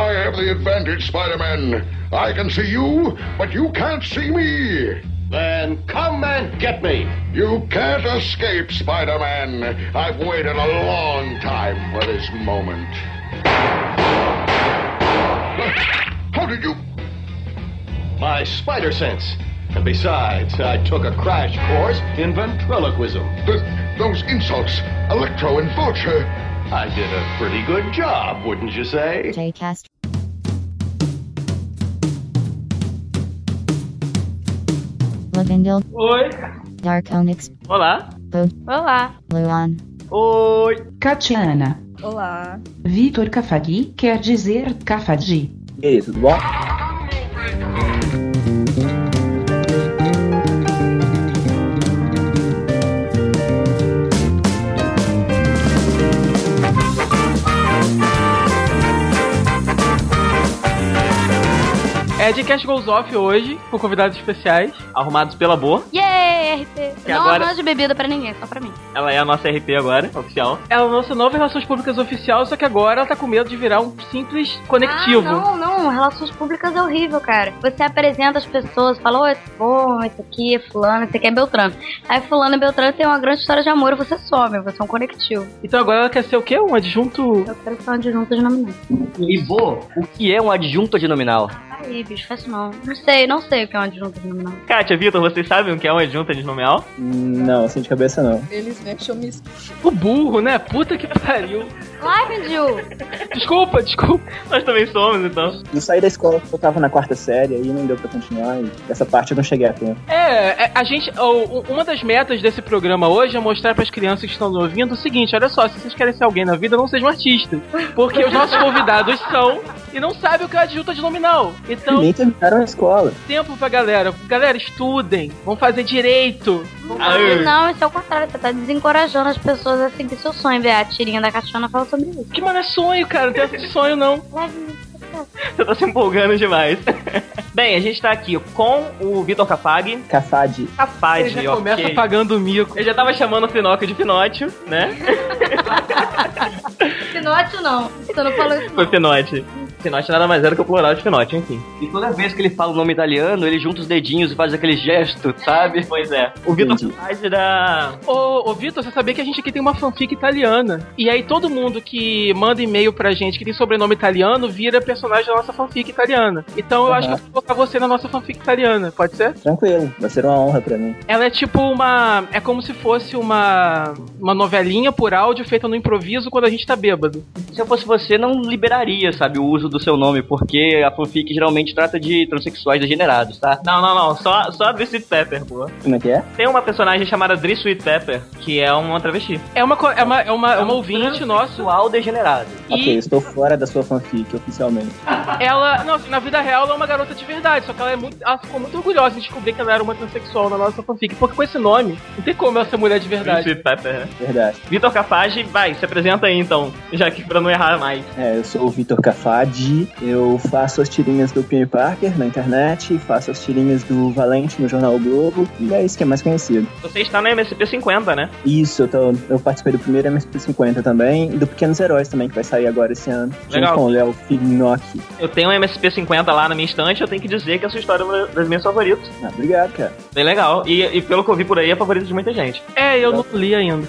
I have the advantage, Spider-Man. I can see you, but you can't see me. Then come and get me. You can't escape, Spider-Man. I've waited a long time for this moment. How did you... My spider sense. And besides, I took a crash course in ventriloquism. Those insults, Electro and Vulture. I did a pretty good job, wouldn't you say? JCast. Lavendel. Oi. Dark Onyx. Olá. Bod. Olá. Luan. Oi. Catiana. Olá. Vitor Cafagui quer dizer Cafadi. E aí, tudo bom? Edcast Goes Off hoje, com convidados especiais, arrumados pela Boa. Yay, RP. Que Não agora- arranjo bebida pra ninguém, só pra mim. Ela é a nossa RP agora, oficial. Ela é a nossa nova Relações Públicas oficial, só que agora ela tá com medo de virar um simples conectivo. Ah, não, relações públicas é horrível, cara. Você apresenta as pessoas, fala, oi, bom, esse aqui é fulano, esse aqui é Beltrano. Aí fulano e Beltrano tem uma grande história de amor e você some, você é um conectivo. Então agora ela quer ser o quê? Um adjunto... Eu quero ser um adjunto de nominal. Ivo, o que é um adjunto adnominal? Aí, bicho, faz isso não. Não sei o que é um adjunto de nominal. Kátia, Vitor, vocês sabem o que é um adjunto adnominal? Não, assim de cabeça não. Felizmente eu me... O burro, né? Puta que pariu. Ai, Gil. Desculpa. Nós também somos, então. Eu saí da escola porque eu tava na 4ª série, aí não deu pra continuar, e essa parte eu não cheguei a tempo. A gente... Uma das metas desse programa hoje é mostrar pras crianças que estão ouvindo o seguinte, olha só, se vocês querem ser alguém na vida, não sejam artistas. Porque os nossos convidados são e não sabem o que é adjunto adnominal. Então, Nem terminaram a escola. tempo pra galera. Galera, estudem. Vão fazer direito. Não, isso é o contrário. Você tá desencorajando as pessoas a seguir seu sonho. Vê, a tirinha da Catiana fala sobre isso. Que mano é sonho, cara. Não tem essa de sonho, não. Você tá se empolgando demais. Bem, a gente tá aqui com o Vitor Cafag. Cafadi. Ele já começa ok. pagando o mico. Eu já tava chamando o Pinóquio de Pinóquio, né? Pinóquio não. Você não falou isso não. Foi Pinote. Pinote nada mais era que o plural de Pinote, enfim. E toda vez que ele fala o nome italiano, ele junta os dedinhos e faz aquele gesto, sabe? Pois é. O Vitor Entendi. faz da... Ô Vitor, você sabia que a gente aqui tem uma fanfic italiana? E aí todo mundo que manda e-mail pra gente que tem sobrenome italiano vira personagem da nossa fanfic italiana. Então eu acho que eu vou colocar você na nossa fanfic italiana, pode ser? Tranquilo, vai ser uma honra pra mim. Ela é tipo uma... É como se fosse uma novelinha por áudio feita no improviso quando a gente tá bêbado. Se eu fosse você, não liberaria, sabe, o uso do seu nome, porque a fanfic geralmente trata de transexuais degenerados, tá? Não. Só a Dri Sweet Pepper, pô. Como é que é? Tem uma personagem chamada Dri Sweet Pepper, que é uma travesti. É uma ouvinte nossa. Transexual degenerado. Ok, eu estou fora da sua fanfic, oficialmente. Ela, não, assim, na vida real ela é uma garota de verdade, só que ela ficou muito orgulhosa de descobrir que ela era uma transexual na nossa fanfic, porque com esse nome, não tem como ela ser mulher de verdade. Dri Sweet Pepper, né? Verdade. Vitor Cafage, vai, se apresenta aí então, já que pra não errar mais. Eu sou o Vitor Cafadi, eu faço as tirinhas do Peter Parker na internet, faço as tirinhas do Valente no Jornal o Globo, e é isso que é mais conhecido. Você está na MSP 50, né? Isso, eu participei do primeiro MSP 50 também, e do Pequenos Heróis também, que vai sair agora esse ano, Legal. junto com o Léo Finocchi. Eu tenho um MSP 50 lá na minha estante, eu tenho que dizer que essa história é uma das minhas favoritas. Obrigado, cara. Bem legal. E pelo que eu vi por aí, é favorito de muita gente. Eu não li ainda.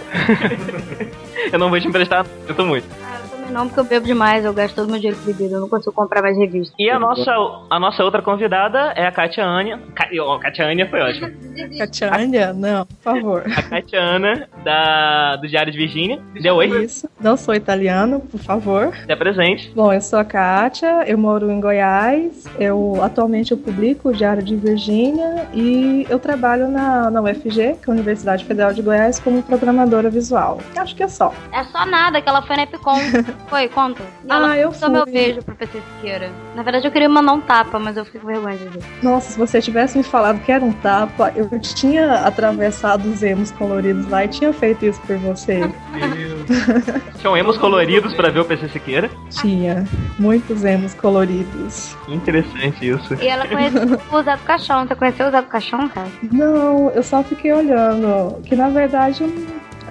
Eu não vou te emprestar, sinto muito. Eu também não, porque eu bebo demais, eu gasto todo meu dinheiro com bebida, eu não consigo comprar mais revistas. E a nossa outra convidada é a Kátia Ania. Kátia Ania foi ótimo. Catiana? Não, por favor. A Kátia Ana, do Diário de Virgínia. Deu oi? Isso. Não sou italiano, por favor. Se presente. Bom, eu sou a Kátia, eu moro em Goiás, atualmente eu publico o Diário de Virgínia e eu trabalho na UFG, que é a Universidade Federal de Goiás, como programadora visual. Acho que é só. É só nada, que ela foi na Epicom. Foi, conta. E ela eu só meu fui. beijo pro PC Siqueira. Na verdade eu queria mandar um tapa, mas eu fiquei com vergonha de dizer. Nossa, se você tivesse me falado que era um tapa, eu tinha atravessado os emos coloridos lá e tinha feito isso por você. Tinham emos coloridos pra ver o PC Siqueira. Tinha. Muitos emos coloridos. Interessante isso. E ela conheceu o Zé do Caixão. Você conheceu o Zé do Caixão, cara? Não, eu só fiquei olhando. Que na verdade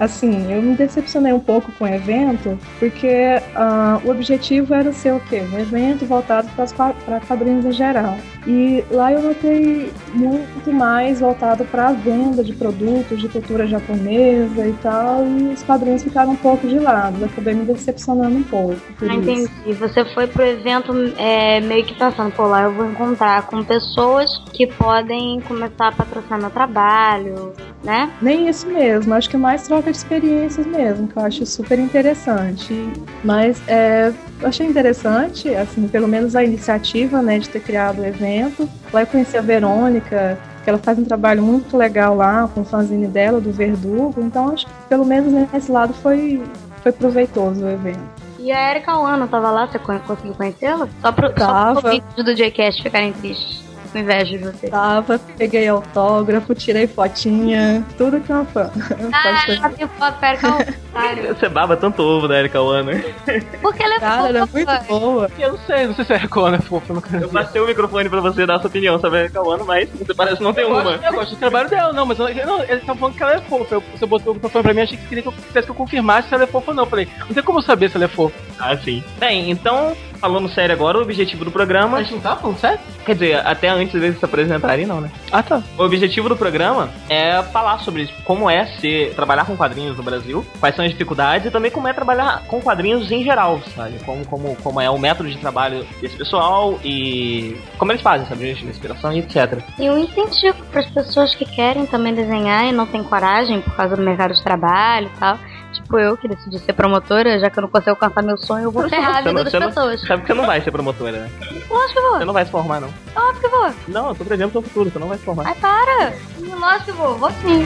Assim, eu me decepcionei um pouco com o evento, porque o objetivo era ser o quê? Um evento voltado para quadrinhos em geral. E lá eu notei muito mais voltado para a venda de produtos de cultura japonesa e tal, e os quadrinhos ficaram um pouco de lado. Eu acabei me decepcionando um pouco. Entendi. Você foi pro evento meio que pensando, pô, lá eu vou encontrar com pessoas que podem começar a patrocinar meu trabalho, né? Nem isso mesmo, acho que é mais troca de experiências mesmo, que eu acho super interessante. Mas eu achei interessante, assim, pelo menos a iniciativa, né, de ter criado o evento. Lá eu conheci a Verônica, que ela faz um trabalho muito legal lá com o fanzine dela, do Verdugo, então acho que pelo menos nesse lado foi proveitoso o evento. E a Erika Wano tava lá, você conseguiu conhecê-la? Só pro vídeo do Jcast ficarem tristes. Com inveja de você. Tava, peguei autógrafo, tirei fotinha, tudo que é uma fã. Tem foto da Erika Wano. Você baba tanto ovo da Erika Wano. Porque ela é fofa. Ela é muito boa. Eu não sei se a Erika Wano é fofa. Eu passei o microfone pra você dar a sua opinião sobre a Erika Wano, mas você parece não ter uma. Eu gosto do trabalho dela, não, mas eles estavam falando que ela é fofa. Você botou o microfone pra mim, achei que queria que eu confirmasse se ela é fofa ou não. Eu falei, não tem como eu saber se ela é fofa. Ah, sim. Bem, então, falando sério agora, o objetivo do programa... A gente não tá falando sério? Quer dizer, até antes deles se apresentarem, não, né? Ah, tá. O objetivo do programa é falar sobre como é trabalhar com quadrinhos no Brasil, quais são as dificuldades e também como é trabalhar com quadrinhos em geral, sabe? Como é o método de trabalho desse pessoal e como eles fazem, sabe? De inspiração e etc. E um incentivo para as pessoas que querem também desenhar e não têm coragem por causa do mercado de trabalho e tal. Tipo eu, que decidi ser promotora, já que eu não consigo alcançar meu sonho, eu vou ferrar a vida das pessoas. Sabe que você não vai ser promotora, né? Lógico que eu vou. Você não vai se formar, não. Óbvio que eu vou. Não, eu tô prevendo o seu futuro, você não vai se formar. Ai, para! Lógico que eu vou sim.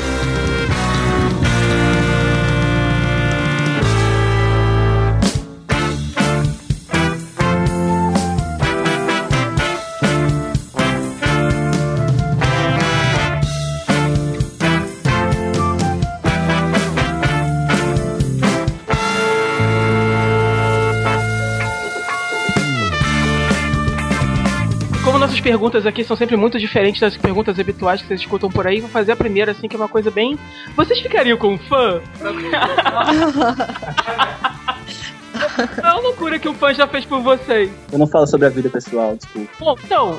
Nossas perguntas aqui são sempre muito diferentes das perguntas habituais que vocês escutam por aí. Vou fazer a primeira, assim, que é uma coisa bem... Vocês ficariam com um fã? É uma loucura que um fã já fez por vocês. Eu não falo sobre a vida pessoal, desculpa. Bom, então,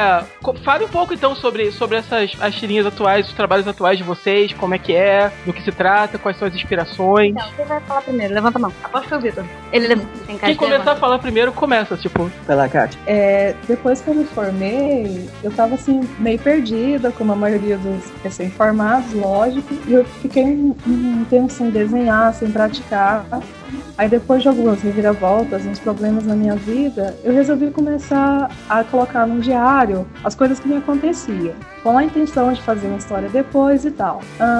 fale um pouco então sobre as tirinhas atuais, os trabalhos atuais de vocês, como é que é, do que se trata, quais são as inspirações. Então, quem vai falar primeiro? Levanta a mão. Aposto que é o Vitor. Ele levanta. Quem começar a falar primeiro, começa, tipo. Vai lá, Kátia. Depois que eu me formei, eu tava assim, meio perdida, como a maioria dos recém-formados, lógico, e eu fiquei um tempo sem desenhar, sem praticar. Aí depois de algumas reviravoltas, uns problemas na minha vida, eu resolvi começar a colocar num diário as coisas que me aconteciam, com a intenção de fazer uma história depois e tal.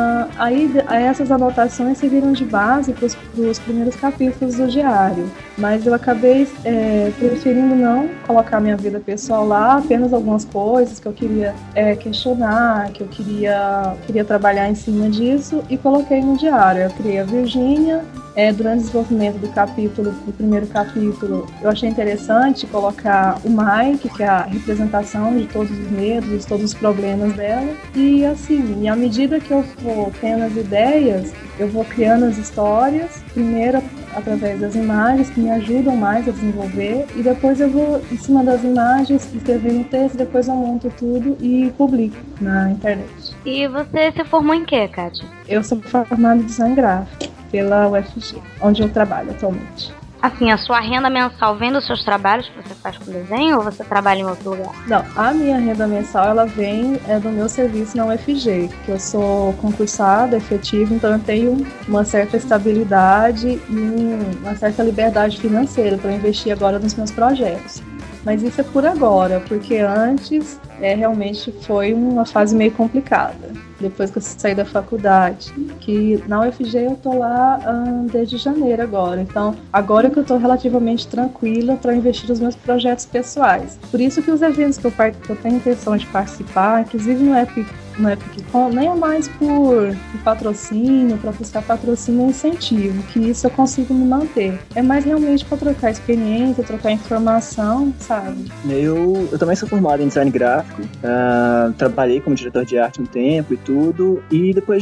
Aí essas anotações serviram de base para os primeiros capítulos do diário, mas eu acabei preferindo não colocar minha vida pessoal lá, apenas algumas coisas que eu queria questionar, que eu queria trabalhar em cima disso, e coloquei no diário. Eu criei a Virgínia. Durante o desenvolvimento do primeiro capítulo, eu achei interessante colocar o Mike, que é a representação de todos os medos, de todos os problemas dela. E assim, à medida que eu vou tendo as ideias, eu vou criando as histórias, primeiro através das imagens que me ajudam mais a desenvolver, e depois eu vou, em cima das imagens, escrevendo o texto, depois eu monto tudo e publico na internet. E você se formou em quê, Kátia? Eu sou formada em design gráfico pela UFG, onde eu trabalho atualmente. Assim, a sua renda mensal vem dos seus trabalhos que você faz com desenho ou você trabalha em outro lugar? Não, a minha renda mensal ela vem do meu serviço na UFG, que eu sou concursada, efetiva, então eu tenho uma certa estabilidade e uma certa liberdade financeira para investir agora nos meus projetos. Mas isso é por agora, porque antes realmente foi uma fase meio complicada. Depois que eu saí da faculdade, que na UFG eu tô lá desde janeiro agora. Então, agora que eu tô relativamente tranquila para investir nos meus projetos pessoais. Por isso que os eventos que eu tenho intenção de participar, inclusive no EpicCon, nem é mais por patrocínio, para buscar patrocínio ou incentivo, que isso eu consigo me manter. É mais realmente para trocar experiência, trocar informação, sabe? Eu também sou formado em design gráfico, trabalhei como diretor de arte um tempo e tudo, e depois de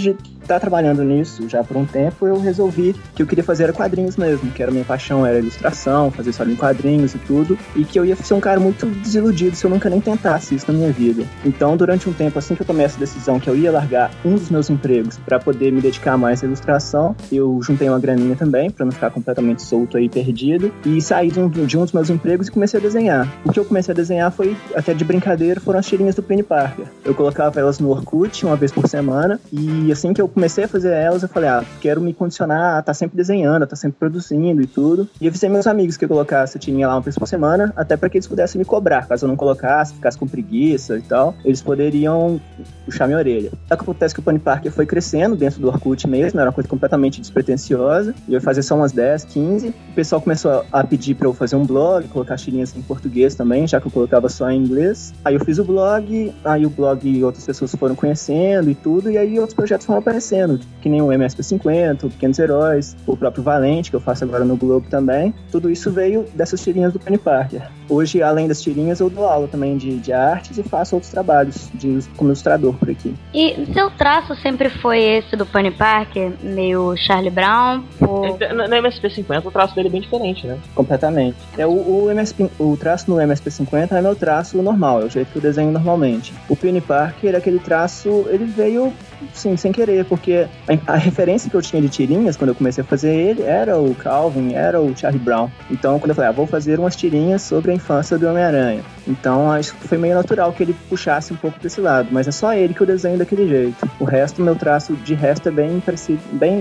tá trabalhando nisso já por um tempo, eu resolvi que eu queria fazer quadrinhos mesmo, que era minha paixão, era ilustração, fazer história em quadrinhos e tudo, e que eu ia ser um cara muito desiludido se eu nunca nem tentasse isso na minha vida. Então, durante um tempo, assim que eu tomei essa decisão que eu ia largar um dos meus empregos para poder me dedicar mais à ilustração, eu juntei uma graninha também, para não ficar completamente solto aí, perdido, e saí de um dos meus empregos e comecei a desenhar. O que eu comecei a desenhar foi, até de brincadeira, foram as tirinhas do Penny Parker. Eu colocava elas no Orkut uma vez por semana, e assim que eu comecei a fazer elas, eu falei, quero me condicionar a estar sempre desenhando, a estar sempre produzindo e tudo. E eu avisei meus amigos que eu colocasse a tirinha lá uma vez por semana, até para que eles pudessem me cobrar. Caso eu não colocasse, ficasse com preguiça e tal, eles poderiam puxar minha orelha. Só que acontece que o Penny Parker foi crescendo dentro do Orkut mesmo, era uma coisa completamente despretensiosa, e eu ia fazer só umas 10, 15. O pessoal começou a pedir para eu fazer um blog, colocar tirinhas em português também, já que eu colocava só em inglês. Aí eu fiz o blog, aí o blog outras pessoas foram conhecendo e tudo, e aí outros projetos foram aparecendo, que nem o MSP50, o Pequenos Heróis, o próprio Valente, que eu faço agora no Globo também. Tudo isso veio dessas tirinhas do Penny Parker. Hoje, além das tirinhas, eu dou aula também de artes e faço outros trabalhos como ilustrador por aqui. E seu traço sempre foi esse do Penny Parker, meio Charlie Brown? Ou... No MSP50 o traço dele é bem diferente, né? Completamente. O traço no MSP50 é meu traço normal, é o jeito que eu desenho normalmente. O Penny Parker, aquele traço, ele veio, sim, sem querer, porque a referência que eu tinha de tirinhas, quando eu comecei a fazer ele, era o Calvin, era o Charlie Brown. Então, quando eu falei, vou fazer umas tirinhas sobre a infância do Homem-Aranha. Então, acho que foi meio natural que ele puxasse um pouco pra esse lado, mas é só ele que eu desenho daquele jeito. O resto, meu traço de resto é bem parecido,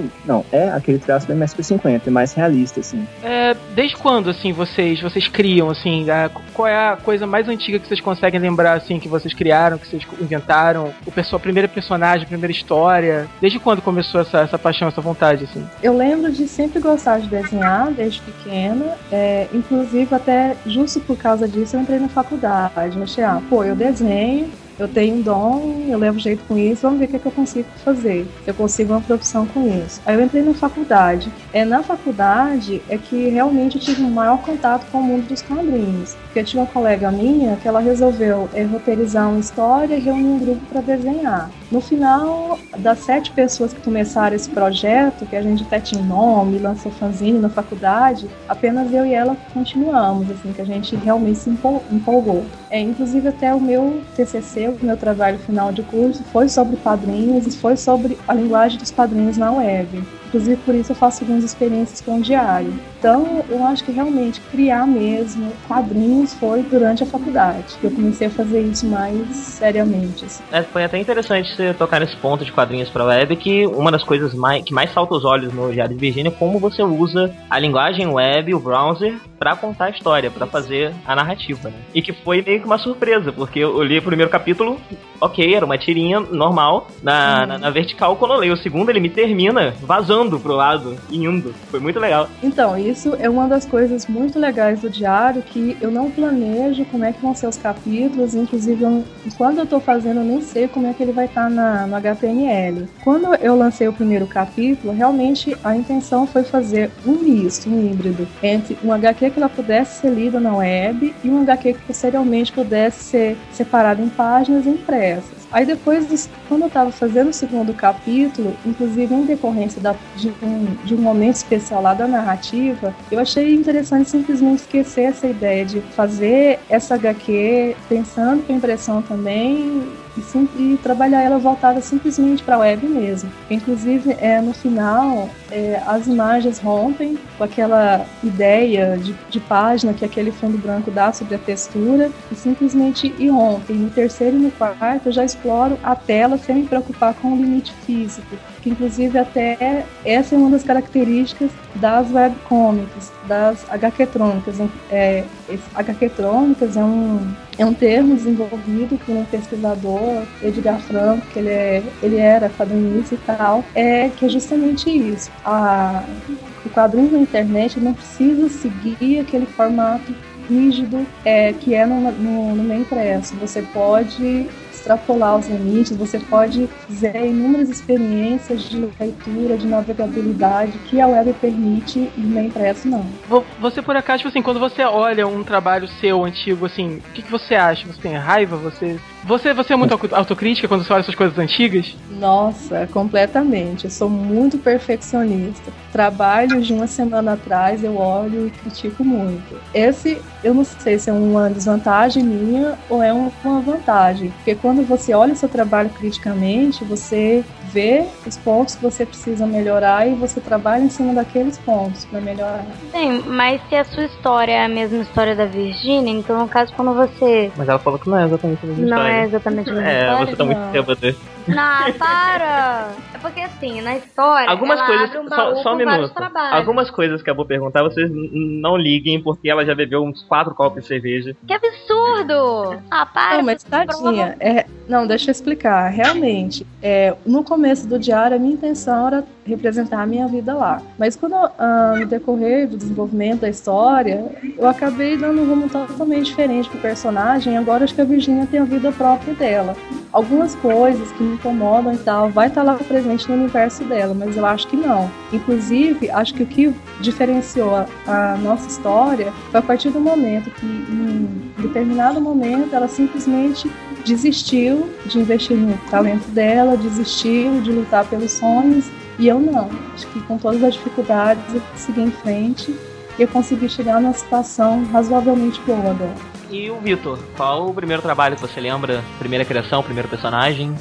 é aquele traço do MSP50, é mais realista, assim. Desde quando, assim, vocês criam, assim, qual é a coisa mais antiga que vocês conseguem lembrar, assim, que vocês criaram, que vocês inventaram? A primeira personagem, a primeira história? Desde quando começou essa paixão, essa vontade, assim? Eu lembro de sempre gostar de desenhar, desde pequena. Inclusive, até justo por causa disso, eu entrei na faculdade. Eu achei, eu desenho, eu tenho um dom, eu levo jeito com isso, vamos ver o que eu consigo fazer. Eu consigo uma profissão com isso. Aí eu entrei na faculdade. Na faculdade é que realmente eu tive um maior contato com o mundo dos quadrinhos. Porque eu tinha uma colega minha que ela resolveu roteirizar uma história e reunir um grupo para desenhar. No final, das 7 pessoas que começaram esse projeto, que a gente até tinha nome, lançou fanzine na faculdade, apenas eu e ela continuamos, assim, que a gente realmente se empolgou. Inclusive até o meu TCC, o meu trabalho final de curso, foi sobre quadrinhos e foi sobre a linguagem dos quadrinhos na web. Inclusive por isso eu faço algumas experiências com o diário. Então eu acho que realmente criar mesmo quadrinhos foi durante a faculdade. Eu comecei a fazer isso mais seriamente. Assim. Foi até interessante você tocar nesse ponto de quadrinhos para web, que uma das coisas que mais salta os olhos no Diário de Virgínia é como você usa a linguagem web, o browser, para contar a história, para fazer a narrativa. Né? E que foi meio que uma surpresa, porque eu li o primeiro capítulo, ok, era uma tirinha normal na vertical. Quando eu leio o segundo, ele me termina vazando pro lado e indo. Foi muito legal. Então, isso é uma das coisas muito legais do diário, que eu não planejo como é que vão ser os capítulos, inclusive quando eu tô fazendo eu nem sei como é que ele vai estar no HTML. Quando eu lancei o primeiro capítulo, realmente a intenção foi fazer um misto, um híbrido, entre um HQ que ela pudesse ser lida na web e um HQ que posteriormente pudesse ser separado em páginas impressas. Aí depois, quando eu estava fazendo o segundo capítulo, inclusive em decorrência de um momento especial lá da narrativa, eu achei interessante simplesmente esquecer essa ideia de fazer essa HQ pensando com impressão também e trabalhar ela voltada simplesmente para a web mesmo. Inclusive, no final, as imagens rompem com aquela ideia de página que aquele fundo branco dá sobre a textura e simplesmente rompem. No terceiro e no quarto, eu já exploro a tela sem me preocupar com o limite físico, que inclusive até essa é uma das características das webcomics, das HQtrônicas. HQtrônicas é um termo desenvolvido por um pesquisador, Edgar Franco, que ele era quadrinista e tal, que é justamente isso. O quadrinho na internet não precisa seguir aquele formato rígido que é no meio impresso. Você pode extrapolar os limites, você pode fazer inúmeras experiências de leitura, de navegabilidade que a web permite e no impresso não. Você, por acaso, tipo assim, quando você olha um trabalho seu antigo, assim, o que você acha? Você tem raiva? Você Você é muito autocrítica quando você olha essas coisas antigas? Nossa, completamente. Eu sou muito perfeccionista. Trabalhos de uma semana atrás eu olho e critico muito. Esse, eu não sei se é uma desvantagem minha ou é uma vantagem. Porque quando você olha o seu trabalho criticamente, você vê os pontos que você precisa melhorar e você trabalha em cima daqueles pontos para melhorar. Sim, mas se a sua história é a mesma história da Virginia, então no caso quando você... Mas ela falou que não é exatamente a mesma história. Não é exatamente a mesma história? Você tá muito bêbado. Não, para! É porque assim, na história, algumas ela coisas, abre um baú só um com vários minuto. trabalhos. Algumas coisas que eu vou perguntar, vocês não liguem, porque ela já bebeu uns 4 copos de cerveja. Que absurdo! Ah, para! Não, mas tadinha. Não, deixa eu explicar. Realmente, no começo do diário, a minha intenção era representar a minha vida lá. Mas quando, no decorrer do desenvolvimento da história, eu acabei dando um rumo totalmente diferente pro personagem. Agora acho que a Virginia tem a vida própria dela. Algumas coisas que me incomodam e tal, vai estar lá presente no universo dela, mas eu acho que não. Inclusive, acho que o que diferenciou a nossa história foi a partir do momento que, em determinado momento, ela simplesmente desistiu de investir no talento dela, desistiu de lutar pelos sonhos, e eu não. Acho que com todas as dificuldades eu segui em frente e eu consegui chegar numa situação razoavelmente boa dela. E o Vitor, qual o primeiro trabalho que você lembra? Primeira criação, primeiro personagem?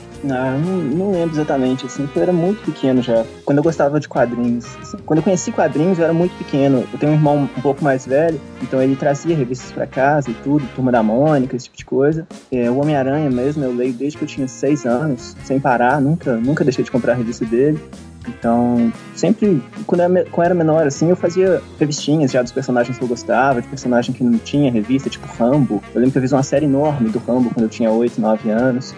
Não lembro exatamente, assim, porque eu era muito pequeno já. Quando eu gostava de quadrinhos, assim, quando eu conheci quadrinhos eu era muito pequeno. Eu tenho um irmão um pouco mais velho, então ele trazia revistas pra casa e tudo, Turma da Mônica, esse tipo de coisa. O Homem-Aranha mesmo, eu leio desde que eu tinha 6 anos, sem parar, nunca deixei de comprar a revista dele. Então, sempre, quando eu era menor, assim, eu fazia revistinhas já dos personagens que eu gostava, de personagem que não tinha revista, tipo Rambo. Eu lembro que eu fiz uma série enorme do Rambo quando eu tinha 8, 9 anos.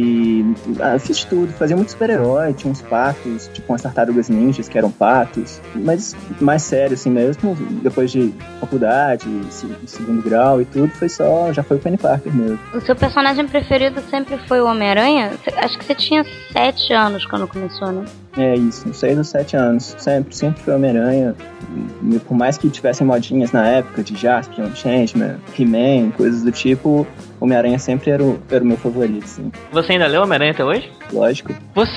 E eu fiz tudo, fazia muito super-herói, tinha uns patos, tipo umas tartarugas ninjas que eram patos. Mas mais sério, assim mesmo, depois de faculdade, segundo grau e tudo, já foi o Penny Parker mesmo. O seu personagem preferido sempre foi o Homem-Aranha? Acho que você tinha 7 anos quando começou, né? É isso, 6 ou 7 anos. Sempre foi Homem-Aranha. Por mais que tivessem modinhas na época de Jaspion, Changeman, He-Man, coisas do tipo, Homem-Aranha sempre era o meu favorito, assim. Você ainda leu Homem-Aranha até hoje? Lógico.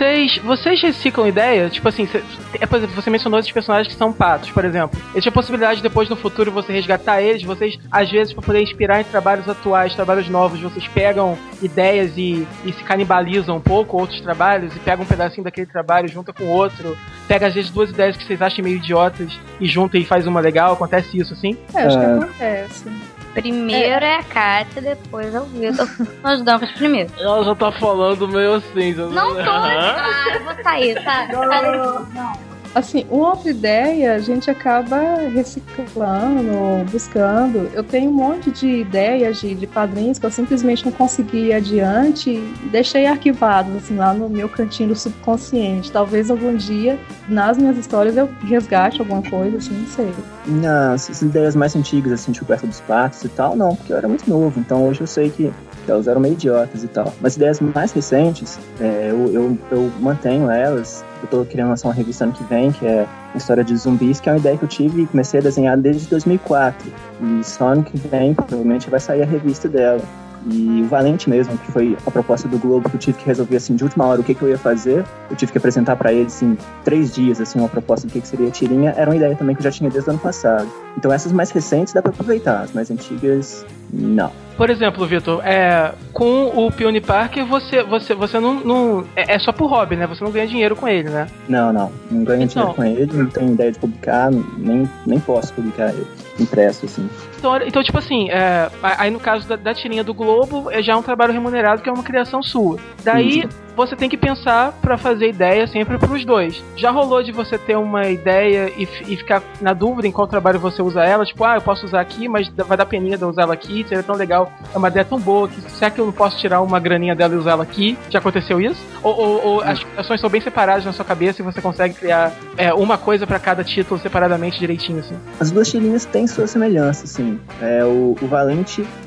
Vocês reciclam ideia? Tipo assim, por exemplo, você mencionou esses personagens que são patos, por exemplo. Existe a possibilidade de depois no futuro você resgatar eles, vocês, às vezes, para poder inspirar em trabalhos atuais, trabalhos novos, vocês pegam ideias e se canibalizam um pouco, outros trabalhos, e pegam um pedacinho daquele trabalho, junta com outro, pega às vezes 2 ideias que vocês acham meio idiotas e junta e faz uma legal, acontece isso, assim? Acho que acontece. Primeiro é a Kátia, depois é o Vitor. Nós damos primeiro. Ela já tá falando meio assim. Não tô, eu vou sair, tá? Não. Assim, uma outra ideia a gente acaba reciclando, buscando. Eu tenho um monte de ideias de quadrinhos que eu simplesmente não consegui ir adiante e deixei arquivados, assim, lá no meu cantinho do subconsciente. Talvez algum dia, nas minhas histórias, eu resgate alguma coisa, assim, não sei. Essas ideias mais antigas, assim, tipo Perto dos Patos e tal, não, porque eu era muito novo, então hoje eu sei que elas eram meio idiotas e tal. Mas ideias mais recentes, eu mantenho elas. Eu tô querendo lançar uma revista ano que vem, que é uma história de zumbis, que é uma ideia que eu tive e comecei a desenhar desde 2004. E só ano que vem, provavelmente, vai sair a revista dela. E o Valente mesmo, que foi a proposta do Globo, que eu tive que resolver, assim, de última hora o que eu ia fazer. Eu tive que apresentar pra eles, em 3 dias, assim, uma proposta do que seria a tirinha. Era uma ideia também que eu já tinha desde o ano passado. Então essas mais recentes dá pra aproveitar, as mais antigas, não. Por exemplo, Vitor, com o Peony Parker você não é só por hobby, né? Você não ganha dinheiro com ele, né? Não ganho dinheiro com ele, não tenho ideia de publicar, nem posso publicar ele impresso, assim. Então tipo assim, aí no caso da tirinha do Globo, já é um trabalho remunerado, que é uma criação sua. Daí você tem que pensar pra fazer ideia sempre pros dois. Já rolou de você ter uma ideia e ficar na dúvida em qual trabalho você usa ela? Tipo, eu posso usar aqui, mas vai dar peninha de eu usar ela aqui, seria tão legal, é uma ideia tão boa, que será que eu não posso tirar uma graninha dela e usar ela aqui? Já aconteceu isso? Ou as criações são bem separadas na sua cabeça e você consegue criar uma coisa pra cada título separadamente direitinho, assim? As duas tirinhas têm sua semelhança, assim. O Valente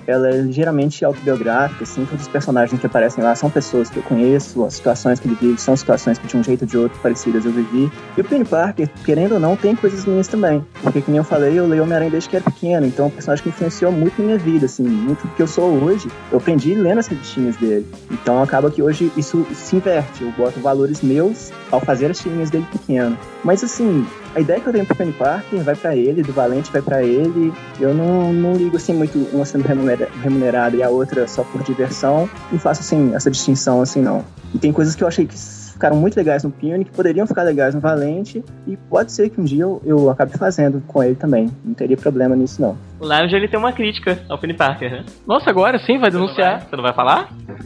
ela é ligeiramente autobiográfica, assim, todos os personagens que aparecem lá são pessoas que eu conheço, as situações que ele vive são situações que de um jeito ou de outro parecidas eu vivi. E o Peony Parker, querendo ou não, tem coisas minhas também, porque como eu falei, eu leio Homem-Aranha desde que era pequeno, então é um personagem que influenciou muito minha vida, assim, muito do que eu sou hoje, eu aprendi lendo as revistinhas dele. Então acaba que hoje isso se inverte, eu boto valores meus ao fazer as tirinhas dele pequeno. Mas assim, a ideia que eu tenho pro Peony Parker vai pra ele, do Valente vai pra ele. Eu não ligo assim muito uma sendo remunerada e a outra só por diversão. Não faço assim essa distinção assim não. E tem coisas que eu achei que ficaram muito legais no Peony, que poderiam ficar legais no Valente, e pode ser que um dia eu acabe fazendo com ele também. Não teria problema nisso não. O Lounge, ele tem uma crítica ao Peony Parker, né? Nossa, agora sim, vai denunciar. Você não vai falar?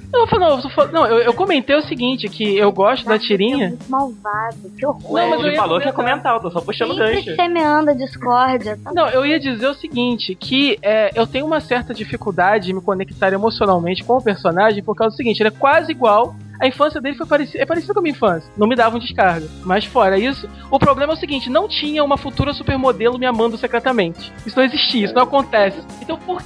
Eu comentei o seguinte, que eu gosto da tirinha. Muito malvado, que horror. Não, mas ele falou que ia comentar, eu tô só puxando gancho. Sempre semeando a discórdia. Tá? Não, eu ia dizer o seguinte, que eu tenho uma certa dificuldade em me conectar emocionalmente com o personagem, por causa do seguinte, ele é quase igual. A infância dele é parecida com a minha infância. Não me dava um descarga. Mas fora isso, o problema é o seguinte, não tinha uma futura supermodelo me amando secretamente. Isso não existia, isso não acontece. Então por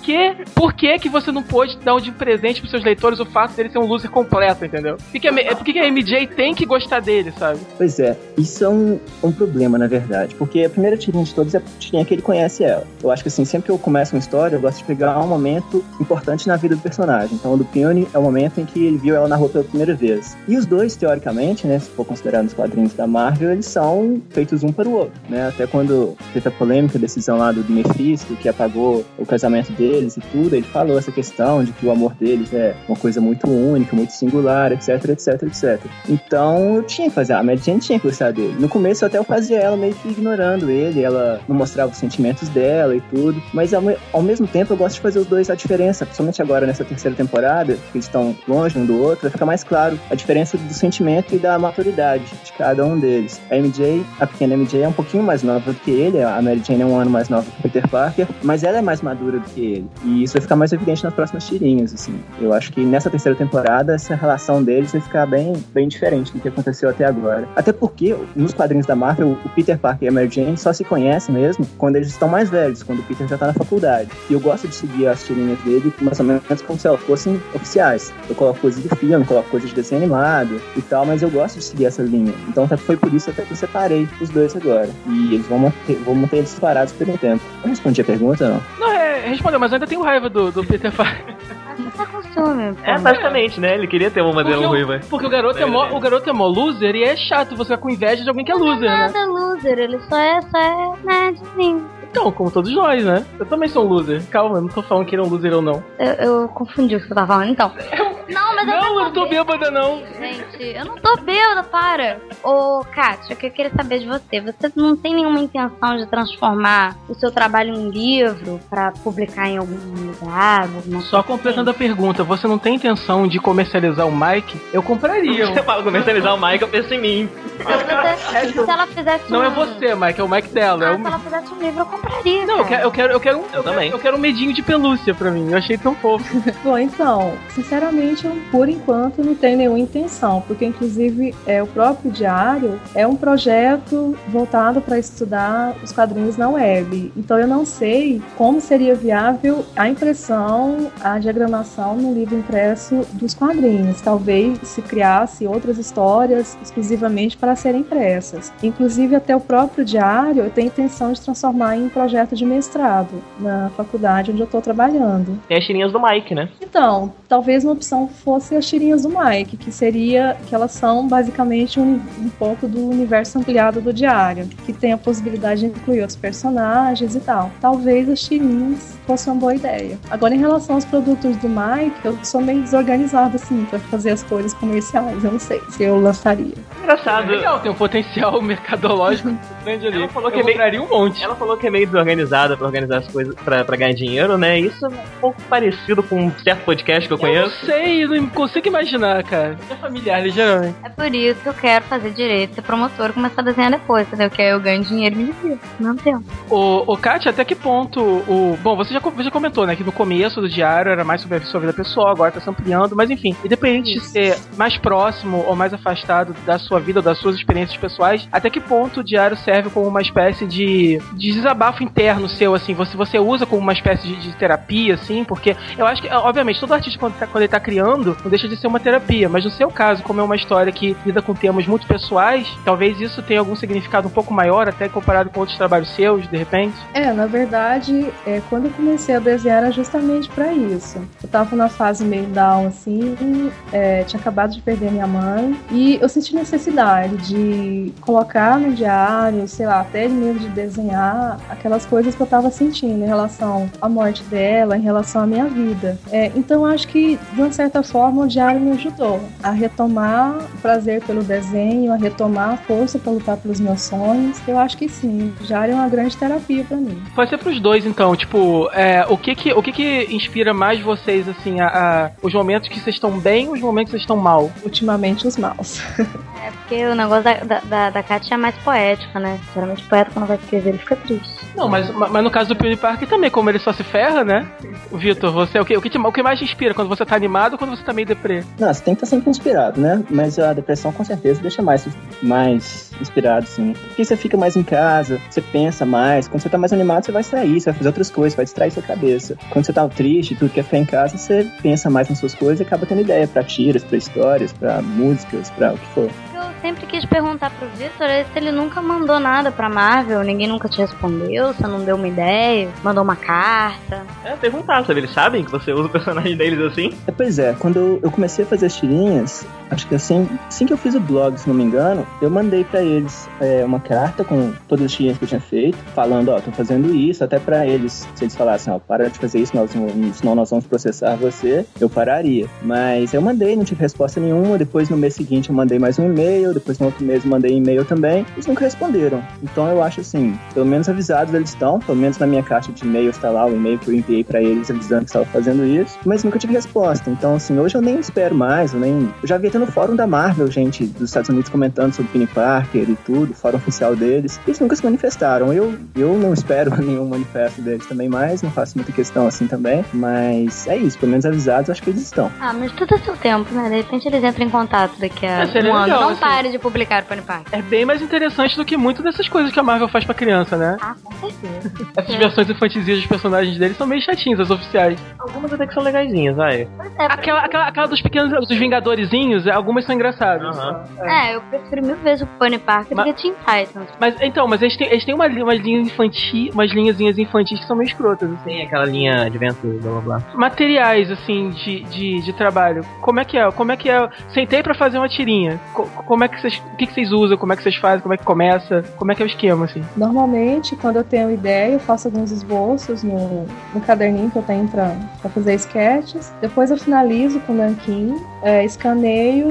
que você não pôde dar de presente pros seus leitores o fato dele ser um loser completo, entendeu? Por que a MJ tem que gostar dele, sabe? Pois é, isso é um problema, na verdade. Porque a primeira tirinha de todos é a tirinha que ele conhece ela. Eu acho que assim, sempre que eu começo uma história, eu gosto de pegar um momento importante na vida do personagem. Então o do Peony é o momento em que ele viu ela na rua pela primeira vez. E os dois, teoricamente, né, se for considerar nos quadrinhos da Marvel, eles são feitos um para o outro, né? Até quando teve a polêmica, a decisão lá do Mephisto, que apagou o casamento deles e tudo, ele falou essa questão de que o amor deles é uma coisa muito única, muito singular, etc, etc, etc. Então, eu tinha que fazer, a Mary Jane tinha que gostar dele. No começo, até eu fazia ela meio que ignorando ele, ela não mostrava os sentimentos dela e tudo, mas ao mesmo tempo eu gosto de fazer os dois a diferença, principalmente agora nessa terceira temporada, que eles estão longe um do outro, vai ficar mais claro a diferença do sentimento e da maturidade de cada um deles. A pequena MJ é um pouquinho mais nova do que ele, a Mary Jane é um ano mais nova que o Peter Parker, mas ela é mais madura do que ele. E isso vai ficar mais evidente nas próximas tirinhas, assim. Eu acho que nessa terceira temporada, essa relação deles vai ficar bem, bem diferente do que aconteceu até agora. Até porque, nos quadrinhos da Marvel, o Peter Parker e a Mary Jane só se conhecem mesmo quando eles estão mais velhos, quando o Peter já tá na faculdade. E eu gosto de seguir as tirinhas dele mais ou menos como se elas fossem oficiais. Eu coloco coisas do filme, coloco coisas de desenho animado e tal, mas eu gosto de seguir essa linha. Então foi por isso até que eu separei os dois agora. E eles vou manter eles separados por um tempo. Eu respondi a pergunta, não? Não, respondeu, mas eu ainda tenho raiva do Peter Parker. Você costume. Basicamente, né? Ele queria ter uma modelo ruiva. Porque o garoto é mó loser e é chato você ficar com inveja de alguém que é loser, né? Nada loser, ele só é nerdzinho. Então, como todos nós, né? Eu também sou um loser. Calma, eu não tô falando que ele é um loser ou não. Eu confundi o que você tá falando, então. Não, mas eu não tô bêbada, não. Gente, eu não tô bêbada, para. Ô, Kátia, o que eu queria saber de você? Você não tem nenhuma intenção de transformar o seu trabalho em um livro pra publicar em algum lugar? Só completando a pergunta, você não tem intenção de comercializar o Mike? Eu compraria. Você fala comercializar o Mike, eu penso em mim. Se ela fizesse Não é você, Mike, é o Mike dela. Se ela fizesse um livro, eu compraria. Não, eu quero um medinho de pelúcia pra mim. Eu achei tão fofo. Bom, então, sinceramente, eu, por enquanto, não tenho nenhuma intenção, porque, inclusive, o próprio diário é um projeto voltado para estudar os quadrinhos na web. Então, eu não sei como seria viável a impressão, a diagramação no livro impresso dos quadrinhos. Talvez se criasse outras histórias exclusivamente para serem impressas. Inclusive, até o próprio diário, eu tenho intenção de transformar em projeto de mestrado na faculdade onde eu estou trabalhando. Tem as tirinhas do Mike, né? Então, talvez uma opção fosse as tirinhas do Mike, que elas são basicamente um pouco do universo ampliado do diário, que tem a possibilidade de incluir outros personagens e tal. Talvez as tirinhas fossem uma boa ideia. Agora, em relação aos produtos do Mike, eu sou meio desorganizada, assim, pra fazer as coisas comerciais. Eu não sei se eu lançaria. Engraçado. Legal, tem um potencial mercadológico grande ali. Ela falou que compraria um monte. Ela falou que é meio desorganizada pra organizar as coisas, pra ganhar dinheiro, né? Isso é um pouco parecido com um certo podcast que eu conheço. Eu não sei, não consigo imaginar, cara. É familiar, geralmente. É por isso que eu quero fazer direito, ser promotor e começar a desenhar depois, entendeu? Que aí eu ganho dinheiro e me divirto, não tempo. Ô, Kátia, até que ponto Bom, você já comentou, né, que no começo do diário era mais sobre a sua vida pessoal, agora tá se ampliando, mas enfim, independente de ser mais próximo ou mais afastado da sua vida ou das suas experiências pessoais, até que ponto o diário serve como uma espécie de desabafo interno seu, assim, você usa como uma espécie de terapia, assim, porque eu acho que, obviamente, todo artista quando ele tá criando, não deixa de ser uma terapia, mas no seu caso, como é uma história que lida com temas muito pessoais, talvez isso tenha algum significado um pouco maior, até comparado com outros trabalhos seus, de repente? Na verdade, quando eu comecei a desenhar era justamente pra isso. Eu tava numa fase meio down, assim, tinha acabado de perder minha mãe, e eu senti necessidade de colocar no diário, sei lá, até mesmo de desenhar aquelas coisas que eu tava sentindo em relação à morte dela, em relação à minha vida. Então eu acho que, de uma certa forma, o diário me ajudou a retomar o prazer pelo desenho, a retomar a força pra lutar pelos meus sonhos. Eu acho que sim, o diário é uma grande terapia pra mim. Pode ser pros dois, então, tipo, o que inspira mais vocês, assim, os momentos que vocês estão bem e os momentos que vocês estão mal? Ultimamente os maus. Porque o negócio da Kátia é mais poética, né? Geralmente o poeta, quando vai escrever, ele fica triste. Não, mas no caso do Peony Parker também, como ele só se ferra, né? Vitor, você, o que mais te inspira? Quando você tá animado ou quando você tá meio deprê? Não, você tem que estar sempre inspirado, né? Mas a depressão, com certeza, deixa mais inspirado, sim. Porque você fica mais em casa, você pensa mais. Quando você tá mais animado, você vai sair, você vai fazer outras coisas, vai distrair sua cabeça. Quando você tá triste e tudo quer ficar em casa, você pensa mais nas suas coisas e acaba tendo ideia pra tiras, pra histórias, pra músicas, pra o que for. Eu sempre quis perguntar pro Vitor se ele nunca mandou nada pra Marvel, ninguém nunca te respondeu, você não deu uma ideia, mandou uma carta. Perguntar, sabe? Eles sabem que você usa o personagem deles assim? Pois é, quando eu comecei a fazer as tirinhas, acho que assim que eu fiz o blog, se não me engano, eu mandei pra eles uma carta com todas as tirinhas que eu tinha feito, falando, tô fazendo isso, até pra eles, se eles falassem, para de fazer isso, senão nós vamos processar você, eu pararia. Mas eu mandei, não tive resposta nenhuma, depois no mês seguinte eu mandei mais um e-mail, depois no outro mês eu mandei e-mail também, eles nunca responderam. Então eu acho assim, pelo menos avisados eles estão, pelo menos na minha caixa de e-mail está lá o e-mail que eu enviei pra eles avisando que estava fazendo isso, mas nunca tive resposta. Então assim, hoje eu nem espero mais, eu já vi até no fórum da Marvel, gente dos Estados Unidos comentando sobre Peony Parker e tudo, fórum oficial deles, eles nunca se manifestaram. Eu não espero nenhum manifesto deles também mais, não faço muita questão assim também, mas é isso, pelo menos avisados acho que eles estão. Mas tudo é seu tempo, né? De repente eles entram em contato daqui a um ano. Não pare de publicar o Peony Parker. É bem mais interessante do que muitas dessas coisas que a Marvel faz pra criança, né? Com certeza. Essas versões infantis dos personagens deles são meio chatinhas, as oficiais. Algumas até que são legaisinhas, vai. Aquela dos pequenos, dos Vingadorzinhos, algumas são engraçadas. Eu prefiro mil vezes o Peony Parker do que Teen Titans. Mas eles têm umas linhas infantis, umas linhazinhas infantis que são meio escrotas, assim. Tem aquela linha de vento, blá blá blá. Materiais, assim, de trabalho. Como é que é? Sentei pra fazer uma tirinha. Como é que vocês, o que vocês usam? Como é que vocês fazem? Como é que começa? Como é que é o esquema, assim? Normalmente, quando eu tenho ideia, eu faço alguns esboços no caderninho que eu tenho pra fazer sketches. Depois eu finalizo com o nanquim, escaneio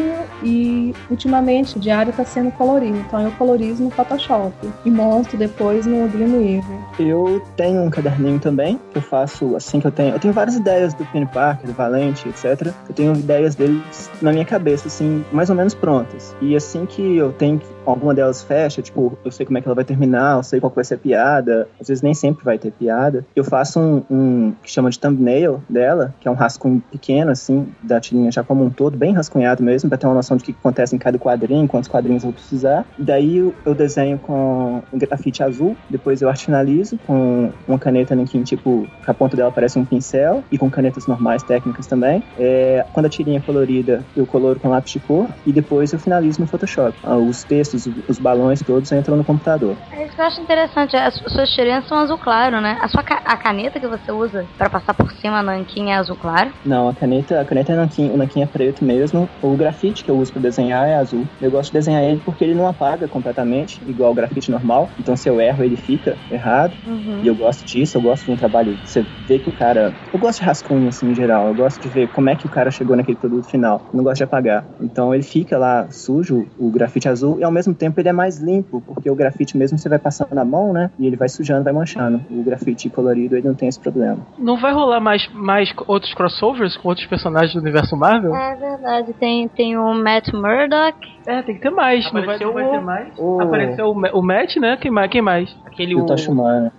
e, ultimamente, o diário tá sendo colorido. Então eu colorizo no Photoshop e monto depois no Dreamweaver. Eu tenho um caderninho também, que eu faço assim que eu tenho várias ideias do Peony Parker, do Valente, etc. Eu tenho ideias deles na minha cabeça, assim, mais ou menos prontas. E assim que eu tenho alguma delas fecha, tipo, eu sei como é que ela vai terminar, eu sei qual vai ser a piada, às vezes nem sempre vai ter piada. Eu faço um que chama de thumbnail dela, que é um rascunho pequeno, assim, da tirinha já como um todo, bem rascunhado mesmo, pra ter uma noção de o que acontece em cada quadrinho, quantos quadrinhos eu vou precisar. Daí eu desenho com um grafite azul, depois eu arte finalizo com uma caneta nanquim, tipo, que a ponta dela parece um pincel, e com canetas normais, técnicas também. Quando a tirinha é colorida, eu coloro com lápis de cor, e depois eu finalizo no Photoshop. Os textos, os balões todos entram no computador. É isso que eu acho interessante, as suas tirinhas são azul claro, né? A caneta que você usa pra passar por cima nanquim é azul claro? Não, a caneta é nanquim, o nanquim é preto mesmo. O grafite que eu uso pra desenhar é azul. Eu gosto de desenhar ele porque ele não apaga completamente, igual o grafite normal. Então se eu erro, ele fica errado. E eu gosto disso, eu gosto de um trabalho, você vê que o cara... Eu gosto de rascunho, assim, em geral. Eu gosto de ver como é que o cara chegou naquele produto final. Eu não gosto de apagar. Então ele fica lá sujo, o grafite azul, e ao mesmo tempo ele é mais limpo, porque o grafite mesmo você vai passando na mão, né? E ele vai sujando, vai manchando. O grafite colorido, ele não tem esse problema. Não vai rolar mais outros crossovers com outros personagens do universo Marvel? É verdade, tem o Matt Murdock. Tem que ter mais. Apareceu não vai ter mais. Apareceu o Matt, né? Quem mais? Aquele o Tocha Humana.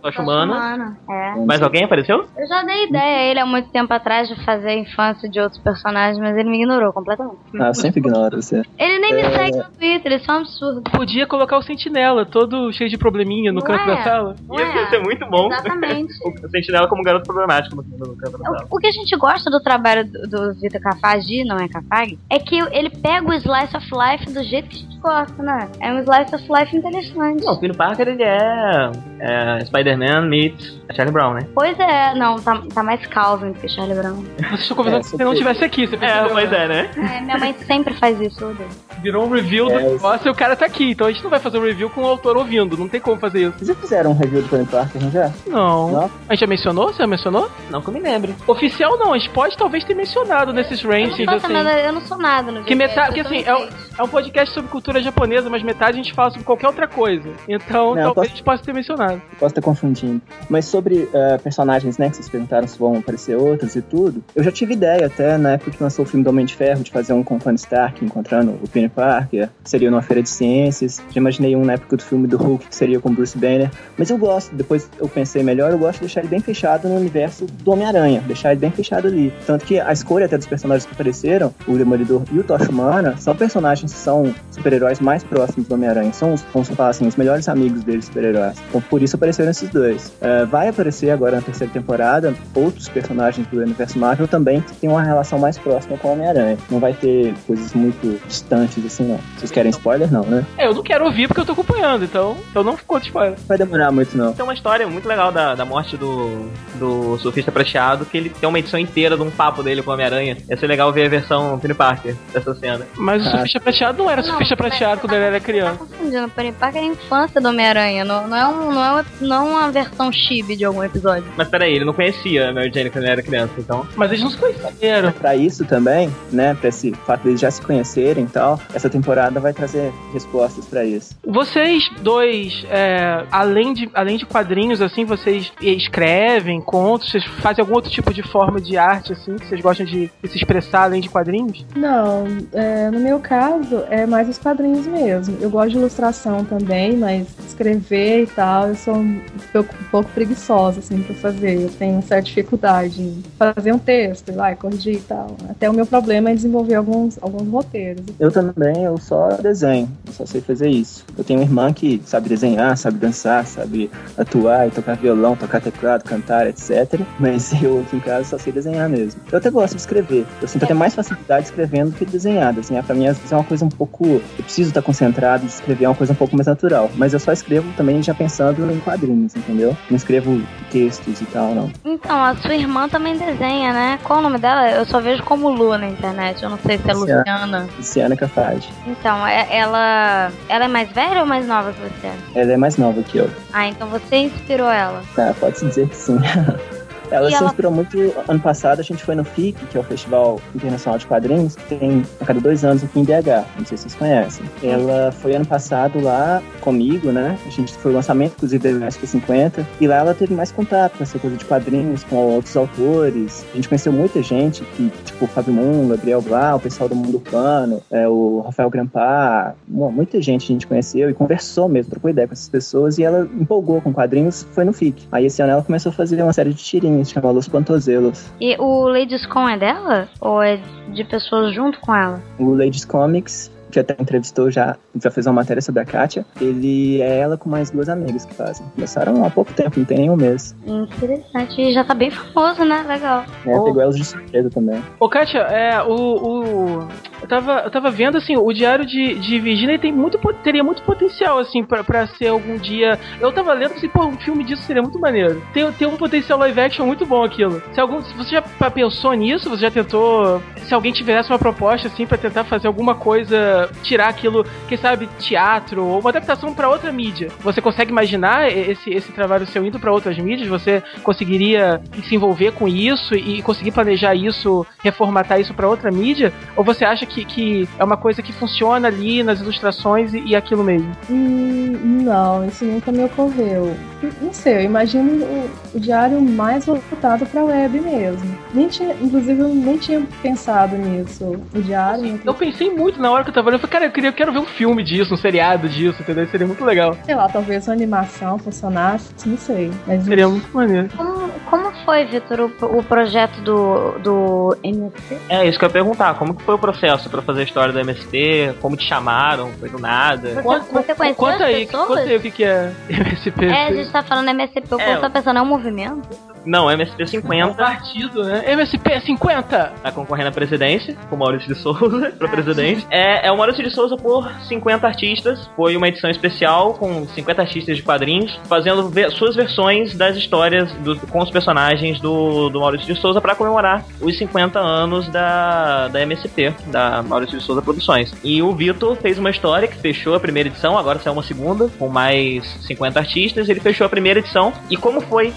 Mais alguém apareceu? Eu já dei ideia a ele há muito tempo atrás de fazer a infância de outros personagens, mas ele me ignorou completamente. Eu sempre ignoro você. Ele nem me segue faz no Twitter, isso é um absurdo. Podia colocar o Sentinela, todo cheio de probleminha no canto da sala. Ia ser muito bom. Exatamente. O Sentinela como garoto problemático no canto da sala. O que a gente gosta do trabalho do Vitor Cafagi, não é Cafagi, é que ele pega o Slice of Life do jeito que a gente gosta, né? É um Slice of Life interessante. Não, o Peter Parker, ele é Spider-Man meets Charlie Brown, né? Pois é, não, tá mais Calvin do que Charlie Brown. Vocês estão conversando se você não estivesse aqui, você percebeu? Pois é, né? Minha mãe sempre faz isso, eu odeio. Virou um review do negócio e o cara tá aqui, então a gente não vai fazer um review com o autor ouvindo, não tem como fazer isso. Vocês já fizeram um review do Peter Parker, não já? Não. A gente já mencionou? Você já mencionou? Não que eu me lembre. Oficial não, a gente pode talvez ter mencionado nesses ratings, assim. Eu não sou nada no que metade, porque assim, é um podcast sobre cultura japonesa, mas metade a gente fala sobre qualquer outra coisa. Então, talvez a gente possa ter mencionado. Posso estar confundindo. Mas sobre personagens, né, que vocês perguntaram se vão aparecer outros e tudo, eu já tive ideia até, na época que lançou o filme do Homem de Ferro, de fazer um com o Tony Stark encontrando o Peter Parker, seria numa feira de ciências. Já imaginei um na época do filme do Hulk, que seria com Bruce Banner. Mas eu gosto, depois eu pensei melhor, eu gosto de deixar ele bem fechado no universo do Homem-Aranha, deixar ele bem fechado ali. Tanto que a escolha até dos personagens que apareceram, o Demolidor e o Tocha Humana, são personagens que são super-heróis mais próximos do Homem-Aranha. São, vamos falar assim, os melhores amigos deles, super-heróis. Então por isso apareceram esses dois. Vai aparecer agora na terceira temporada outros personagens do universo Marvel também que tem uma relação mais próxima com o Homem-Aranha. Não vai ter coisas muito distantes assim, não. Vocês querem spoiler? Não, né? Eu não quero ouvir porque eu tô acompanhando, então não ficou de spoiler. Vai demorar muito, não. Tem uma história muito legal da morte do Surfista Prateado, que ele tem uma edição inteira de um papo dele com o Homem-Aranha. Ia ser legal ver a versão Peter Parker dessa cena. Mas o Surfista Prateado não era Surfista Prateado quando ele era criança. Tá confundindo, o Peter Parker é a infância do Homem-Aranha, não é uma versão chibi de algum episódio. Mas peraí, ele não conhecia a Mary Jane quando ele era criança, então... Mas eles não se conheceram. Pra isso também, né, pra esse fato deles já se conhecerem e tal, essa temporada vai trazer respostas pra isso. Vocês dois, além de quadrinhos, assim, vocês escrevem contos, vocês fazem algum outro tipo de forma de arte, assim, que vocês gostam de se expressar além de quadrinhos? Não, no meu caso é mais os quadrinhos mesmo. Eu gosto de ilustração também, mas escrever e tal, eu sou um pouco preguiçosa, assim, pra fazer. Eu tenho uma certa dificuldade em fazer um texto, corrigir e tal. Até o meu problema é desenvolver alguns roteiros. Eu também, eu só desenho, eu só sei fazer isso. Eu tenho uma irmã que sabe desenhar, sabe dançar, sabe atuar e tocar violão, tocar teclado, cantar, etc. Mas eu, aqui em casa, só sei desenhar mesmo. Eu até gosto de escrever. Eu sinto até mais facilidade escrevendo do que desenhar. Desenhar pra mim, às vezes, é uma coisa um pouco... Eu preciso estar concentrado, de escrever é uma coisa um pouco mais natural. Mas eu só escrevo também já pensando em quadrinhos, entendeu? Não escrevo textos e tal, não. Então, a sua irmã também desenha, né? Qual o nome dela? Eu só vejo como Lu na internet. Eu não sei se é Luciana. Luciana Cafage. Então, ela é mais velha ou mais nova que você? Ela é mais nova que eu. Ah, então você inspirou ela. Pode-se dizer que sim. Ela se inspirou muito. Ano passado a gente foi no FIC, que é o Festival Internacional de Quadrinhos, que tem a cada 2 anos aqui em BH. Não sei se vocês conhecem. Ela foi ano passado lá comigo, né? A gente foi o lançamento, inclusive, da SP50. E lá ela teve mais contato com essa coisa de quadrinhos, com outros autores. A gente conheceu muita gente, tipo o Fábio Moon, Gabriel Blau, o pessoal do Mundo Urbano, o Rafael Grampar. Muita gente a gente conheceu e conversou mesmo, trocou ideia com essas pessoas. E ela empolgou com quadrinhos, foi no FIC. Aí esse ano ela começou a fazer uma série de tirinhas, chama Los Pantozelos. E o Ladies Con é dela? Ou é de pessoas junto com ela? O Ladies Comics, que até entrevistou, já fez uma matéria sobre a Kátia, ele é ela com mais 2 amigas que fazem. Começaram há pouco tempo, não tem nem um mês. Interessante, e já tá bem famoso, né? Legal. Pegou elas de surpresa também. Ô, Kátia, eu tava vendo, assim, o Diário de Virgínia teria muito potencial, assim, pra ser algum dia... Eu tava lendo, assim, um filme disso seria muito maneiro. Tem um potencial live action muito bom aquilo. Se você já pensou nisso? Você já tentou... Se alguém tivesse uma proposta, assim, pra tentar fazer alguma coisa, tirar aquilo, quem sabe, teatro, ou uma adaptação pra outra mídia. Você consegue imaginar esse trabalho seu indo pra outras mídias? Você conseguiria se envolver com isso e conseguir planejar isso, reformatar isso pra outra mídia? Ou você acha que é uma coisa que funciona ali nas ilustrações e aquilo mesmo? Não, isso nunca me ocorreu. Não sei, eu imagino o diário mais voltado pra web mesmo. Inclusive, eu nem tinha pensado nisso. O diário... Eu pensei muito na hora que eu tava olhando. Eu falei, cara, eu quero ver um filme disso, um seriado disso, entendeu? Seria muito legal. Sei lá, talvez uma animação funcionasse, não sei. Mas seria muito maneiro. Como foi, Vitor, o projeto do MST? É isso que eu ia perguntar. Como que foi o processo pra fazer a história do MST? Como te chamaram? Foi do nada? Você conheceu Conta as aí pessoas? o que é MSP. A gente tá falando MSP, o povo tá pensando, é um movimento? Não, MSP É um 50 partido, né? MSP 50! tá concorrendo à presidência, com o Maurício de Souza, pra presidente. É o Maurício de Souza por 50 artistas. Foi uma edição especial com 50 artistas de quadrinhos, fazendo suas versões das histórias com os personagens do Maurício de Souza pra comemorar os 50 anos da MSP, da Maurício de Souza Produções. E o Vitor fez uma história que fechou a primeira edição, agora saiu uma segunda, com mais 50 artistas. Ele fechou a primeira edição. E como foi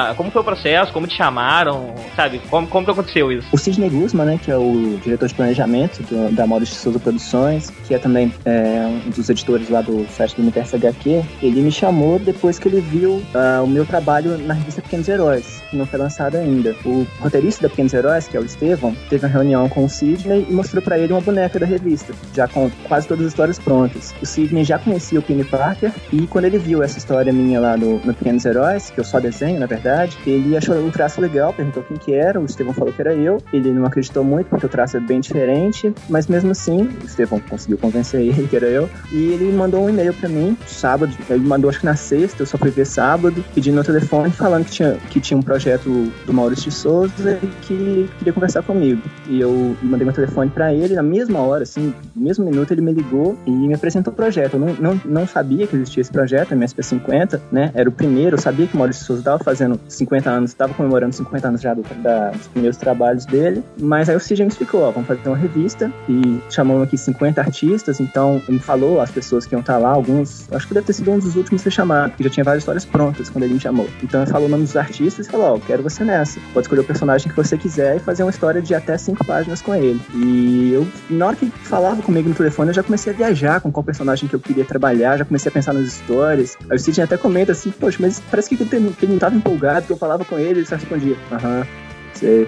o processo, como te chamaram, sabe? Como que aconteceu isso? O Sidney Guzman, né, que é o diretor de planejamento da Maurício de Souza Produções, que é também um dos editores lá do site do Universo HQ, ele me chamou depois que ele viu o meu trabalho na revista Pequenos Heróis, que não foi lançado ainda. O roteirista da Pequenos Heróis, que é o Estevão, teve uma reunião com o Sidney e mostrou pra ele uma boneca da revista, já com quase todas as histórias prontas. O Sidney já conhecia o Peter Parker, e quando ele viu essa história minha lá no Pequenos Heróis, que eu só desenho, na verdade, ele achou o traço legal, perguntou quem que era, o Estevão falou que era eu. Ele não acreditou muito, porque o traço é bem diferente, mas mesmo assim, o Estevão conseguiu convencer ele que era eu, e ele mandou um e-mail pra mim, sábado, ele mandou acho que na sexta, eu só fui ver sábado, pedindo no telefone, falando que tinha um projeto do Maurício de Souza e que queria conversar comigo. E eu mandei meu telefone pra ele, na mesma hora, assim, no mesmo minuto, ele me ligou e me apresentou o projeto. Eu não sabia que existia esse projeto, MSP 50, né, era o primeiro, eu sabia que o Maurício de Souza estava fazendo 50 anos, estava comemorando 50 anos já dos primeiros trabalhos dele, mas aí o Sidney me explicou, vamos fazer uma revista, e chamamos aqui 50 artistas, então ele me falou as pessoas que iam estar lá, alguns, acho que deve ter sido um dos últimos a ser chamado, porque já tinha várias histórias prontas quando ele me chamou. Então ele falou o nome dos artistas e falou, quero você nessa, pode escolher o personagem que você quiser e fazer uma história de até 5 páginas com ele. E eu, na hora que falava comigo no telefone, eu já comecei a viajar com qual personagem que eu queria trabalhar, já comecei a pensar nas histórias. Aí o Sidney até comenta assim, poxa, mas parece que ele não estava empolgado, que eu falava com ele só respondia, sei,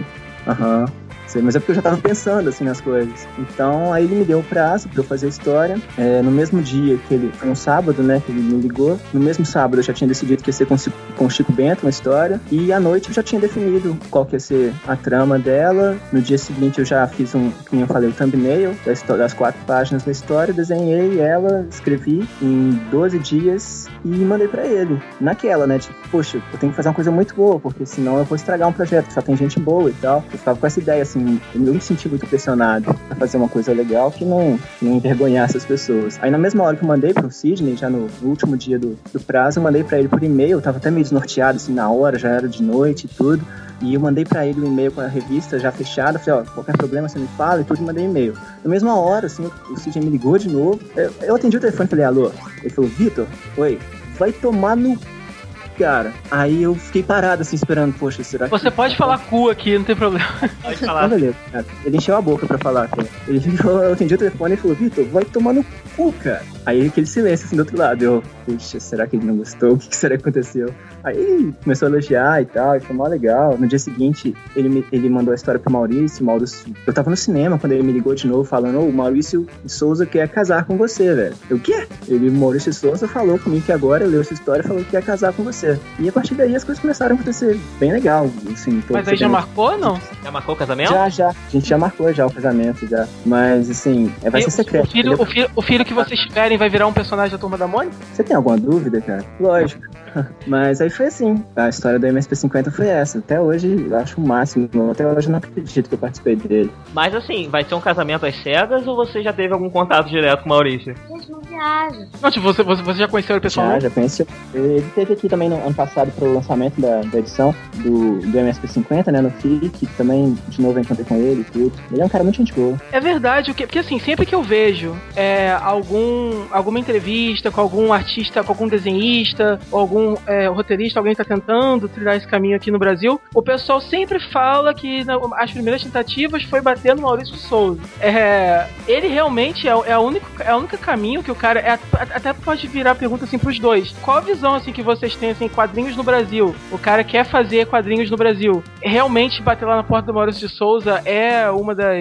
mas é porque eu já tava pensando, assim, nas coisas. Então, aí ele me deu o prazo pra eu fazer a história. No mesmo dia que ele... Foi um sábado, né, que ele me ligou. No mesmo sábado eu já tinha decidido que ia ser com o Chico Bento, uma história. E à noite eu já tinha definido qual que ia ser a trama dela. No dia seguinte eu já fiz como eu falei, o thumbnail das 4 páginas da história. Desenhei ela, escrevi em 12 dias e mandei pra ele. Naquela, né, tipo, poxa, eu tenho que fazer uma coisa muito boa, porque senão eu vou estragar um projeto, só tem gente boa e tal. Eu ficava com essa ideia, assim, eu me senti muito pressionado pra fazer uma coisa legal que não envergonhasse as pessoas. Aí na mesma hora que eu mandei pro Sidney, já no último dia do prazo, eu mandei pra ele por e-mail, eu tava até meio desnorteado, assim, na hora, já era de noite e tudo. E eu mandei pra ele um e-mail com a revista já fechada, falei, qualquer problema você me fala e tudo, e mandei e-mail. Na mesma hora, assim, o Sidney me ligou de novo, eu atendi o telefone e falei, alô? Ele falou, Vitor, oi, vai tomar no... Cara, aí eu fiquei parado assim, esperando, poxa, será que... Você pode falar cu aqui, não tem problema. Pode falar. Beleza, cara. Ele encheu a boca pra falar, cara. Eu atendi o telefone e falou, Vitor, vai tomar no cu, cara. Aí aquele silêncio assim do outro lado, eu, puxa, será que ele não gostou? O que será que aconteceu? Aí começou a elogiar e tal, e foi mó legal. No dia seguinte, ele mandou a história pro Maurício. Eu tava no cinema quando ele me ligou de novo, falando, o Maurício de Souza quer casar com você, velho. Eu, o quê? O Maurício de Souza falou comigo que agora leu essa história e falou que quer casar com você. E a partir daí as coisas começaram a acontecer bem legal, assim. Mas aí já marcou ou não? Já marcou o casamento? Já. A gente já marcou já o casamento, já. Mas, assim, vai ser secreto. O filho que vocês tiverem vai virar um personagem da Turma da Mônica? Você tem alguma dúvida, cara? Lógico. Mas aí foi assim. A história do MSP 50 foi essa. Até hoje, eu acho o máximo. Até hoje eu não acredito que eu participei dele. Mas assim, vai ser um casamento às cegas ou você já teve algum contato direto com o Maurício? Gente, não viaja. Não, tipo, você já conheceu ele pessoalmente? Já conheci. Ele esteve aqui também no ano passado pro lançamento da edição do MSP 50, né, no FIC. Também, de novo, eu encontrei com ele e tudo. Ele é um cara muito gente boa. É verdade, porque assim, sempre que eu vejo alguma entrevista com algum artista, com algum desenhista, ou algum roteirista, alguém tá tentando trilhar esse caminho aqui no Brasil, o pessoal sempre fala que as primeiras tentativas foi bater no Maurício Souza. Ele realmente é o único caminho que o cara... até pode virar pergunta assim pros dois. Qual a visão assim que vocês têm assim, quadrinhos no Brasil? O cara quer fazer quadrinhos no Brasil. Realmente bater lá na porta do Maurício de Souza é uma das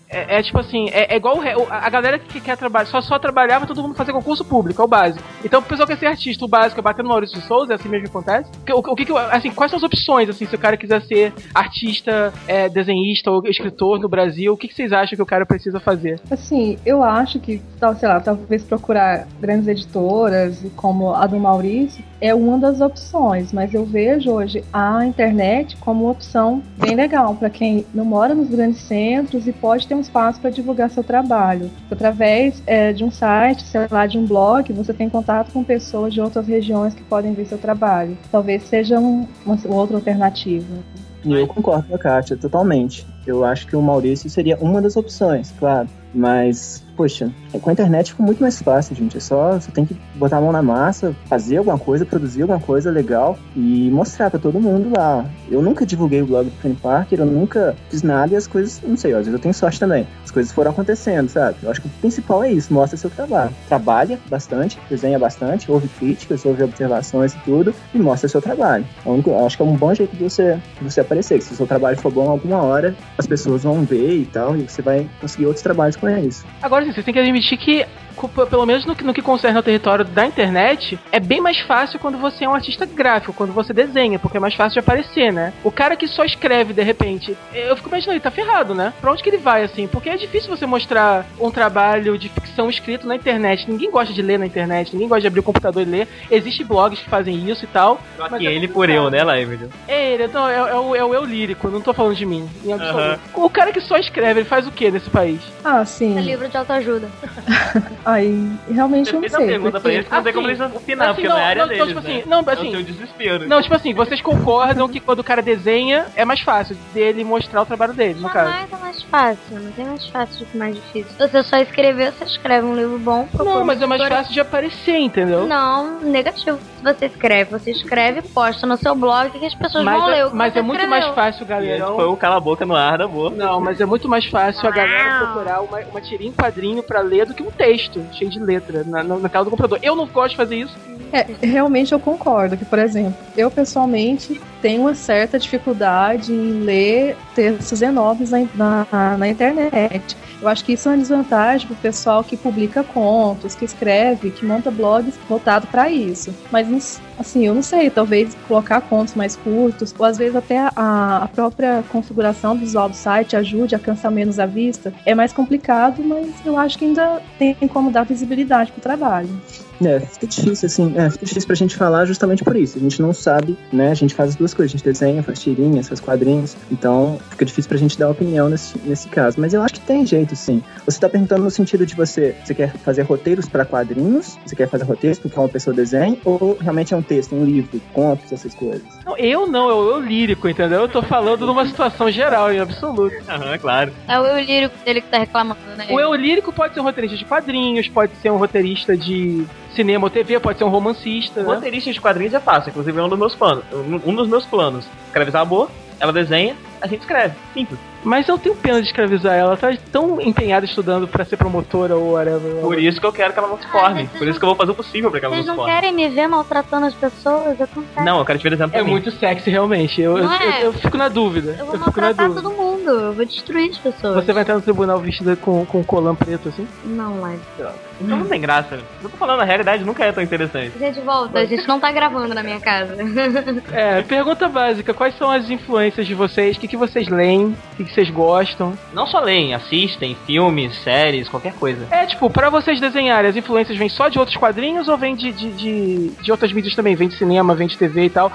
É tipo assim, é igual a galera que quer trabalhar, só trabalhava todo mundo fazer concurso público, é o básico. Então o pessoal quer ser artista, o básico é bater no Maurício de Souza, é assim mesmo que acontece. Assim, quais são as opções, assim, se o cara quiser ser artista, desenhista ou escritor no Brasil, o que vocês acham que o cara precisa fazer? Assim, eu acho que, sei lá, talvez procurar grandes editoras, como a do Maurício, é uma das opções, mas eu vejo hoje a internet como uma opção bem legal para quem não mora nos grandes centros e pode ter um espaço para divulgar seu trabalho. Através de um site, sei lá, de um blog, você tem contato com pessoas de outras regiões que podem ver seu trabalho. Talvez seja uma outra alternativa. E eu concordo com a Kátia, totalmente. Eu acho que o Maurício seria uma das opções, claro. Mas, poxa, com a internet fica muito mais fácil, gente. Você tem que botar a mão na massa, fazer alguma coisa, produzir alguma coisa legal e mostrar pra todo mundo lá. Eu nunca divulguei o blog do Penny Parker, eu nunca fiz nada e as coisas, não sei, às vezes eu tenho sorte também. As coisas foram acontecendo, sabe? Eu acho que o principal é isso, mostra seu trabalho. Trabalha bastante, desenha bastante, ouve críticas, ouve observações e tudo, e mostra seu trabalho. Eu acho que é um bom jeito de você aparecer. Se o seu trabalho for bom, alguma hora as pessoas vão ver e tal, e você vai conseguir outros trabalhos com isso. Agora, assim, vocês têm que admitir que, pelo menos no que concerne ao território da internet, é bem mais fácil quando você é um artista gráfico, quando você desenha, porque é mais fácil de aparecer, né? O cara que só escreve, de repente, eu fico imaginando, ele tá ferrado, né? Pra onde que ele vai, assim? Porque é difícil você mostrar um trabalho de ficção escrito na internet. Ninguém gosta de ler na internet, ninguém gosta de abrir o computador e ler. Existem blogs que fazem isso e tal. Só que ele por eu, né, Laímilio? Então, é o eu lírico, não tô falando de mim, em absoluto. O cara que só escreve, ele faz o que nesse país? Ah, sim. É livro de autoajuda. Aí, realmente eu não sei. Você pergunta pra eles, não tem como eles opinar, porque não é a área deles, tipo assim, né? não, É assim, o seu desespero. não, tipo assim, vocês concordam que quando o cara desenha, é mais fácil dele mostrar o trabalho dele, no caso. Jamais é mais fácil, não tem mais fácil do que mais difícil. Se você só escrever, você escreve um livro bom. Não, mas é mais fácil de aparecer, entendeu? Não, negativo. Se você escreve, posta no seu blog que as pessoas vão ler o que Mas você é muito escreveu. mais fácil, galera. Foi o cala a boca no ar da boa. Não, mas é muito mais fácil a galera procurar uma tirinha em quadrinho pra ler do que um texto cheio de letra na tela do computador. Eu não gosto de fazer isso. Realmente eu concordo que, por exemplo, eu pessoalmente tenho uma certa dificuldade em ler textos enormes na internet. Eu acho que isso é uma desvantagem pro pessoal que publica contos, que escreve, que monta blogs voltado para isso. Mas, assim, eu não sei, talvez colocar contos mais curtos, ou às vezes até a própria configuração visual do site ajude a cansar menos a vista. É mais complicado, mas eu acho que ainda tem como dar visibilidade pro trabalho. Fica difícil, assim, fica difícil pra gente falar justamente por isso. A gente não sabe, né? A gente faz as duas coisas, a gente desenha, faz tirinhas, faz quadrinhos, então fica difícil pra gente dar opinião nesse caso. Mas eu acho que tem jeito, sim. Você tá perguntando no sentido de você quer fazer roteiros pra quadrinhos, você quer fazer roteiros porque uma pessoa desenha, ou realmente é um texto, um livro, contos, essas coisas? Não, eu lírico, entendeu? Eu tô falando numa situação geral, em absoluto. Aham, claro. É o eu lírico dele que tá reclamando, né? O eu lírico pode ser um roteirista de quadrinhos, pode ser um roteirista de cinema ou TV, pode ser um romancista, né? Roteirista de quadrinhos é fácil, inclusive é um dos meus planos. Escravizar a boa, ela desenha, a gente escreve. Simples. Mas eu tenho pena de escravizar ela. Ela tá tão empenhada estudando pra ser promotora ou whatever. Por isso que eu quero que ela não se forme. Por isso que eu vou fazer o possível pra que ela não Vocês se não forme. querem me ver maltratando as pessoas? Eu confesso. Não, eu quero te ver desenhando pra É mim. muito sexy, realmente. Eu fico na dúvida. Eu vou fico na maltratar dúvida. todo mundo. Eu vou destruir as pessoas. Você vai entrar no tribunal vestida com colã preto, assim? Não, Live. Então não tem graça. Eu tô falando, a realidade nunca é tão interessante. Gente, volta. A gente não tá gravando na minha casa. Pergunta básica. Quais são as influências de vocês? O que vocês leem? O que vocês gostam? Não só leem, assistem, filmes, séries, qualquer coisa. Pra vocês desenharem, as influências vêm só de outros quadrinhos ou vêm de outras mídias também? Vem de cinema, vem de TV e tal?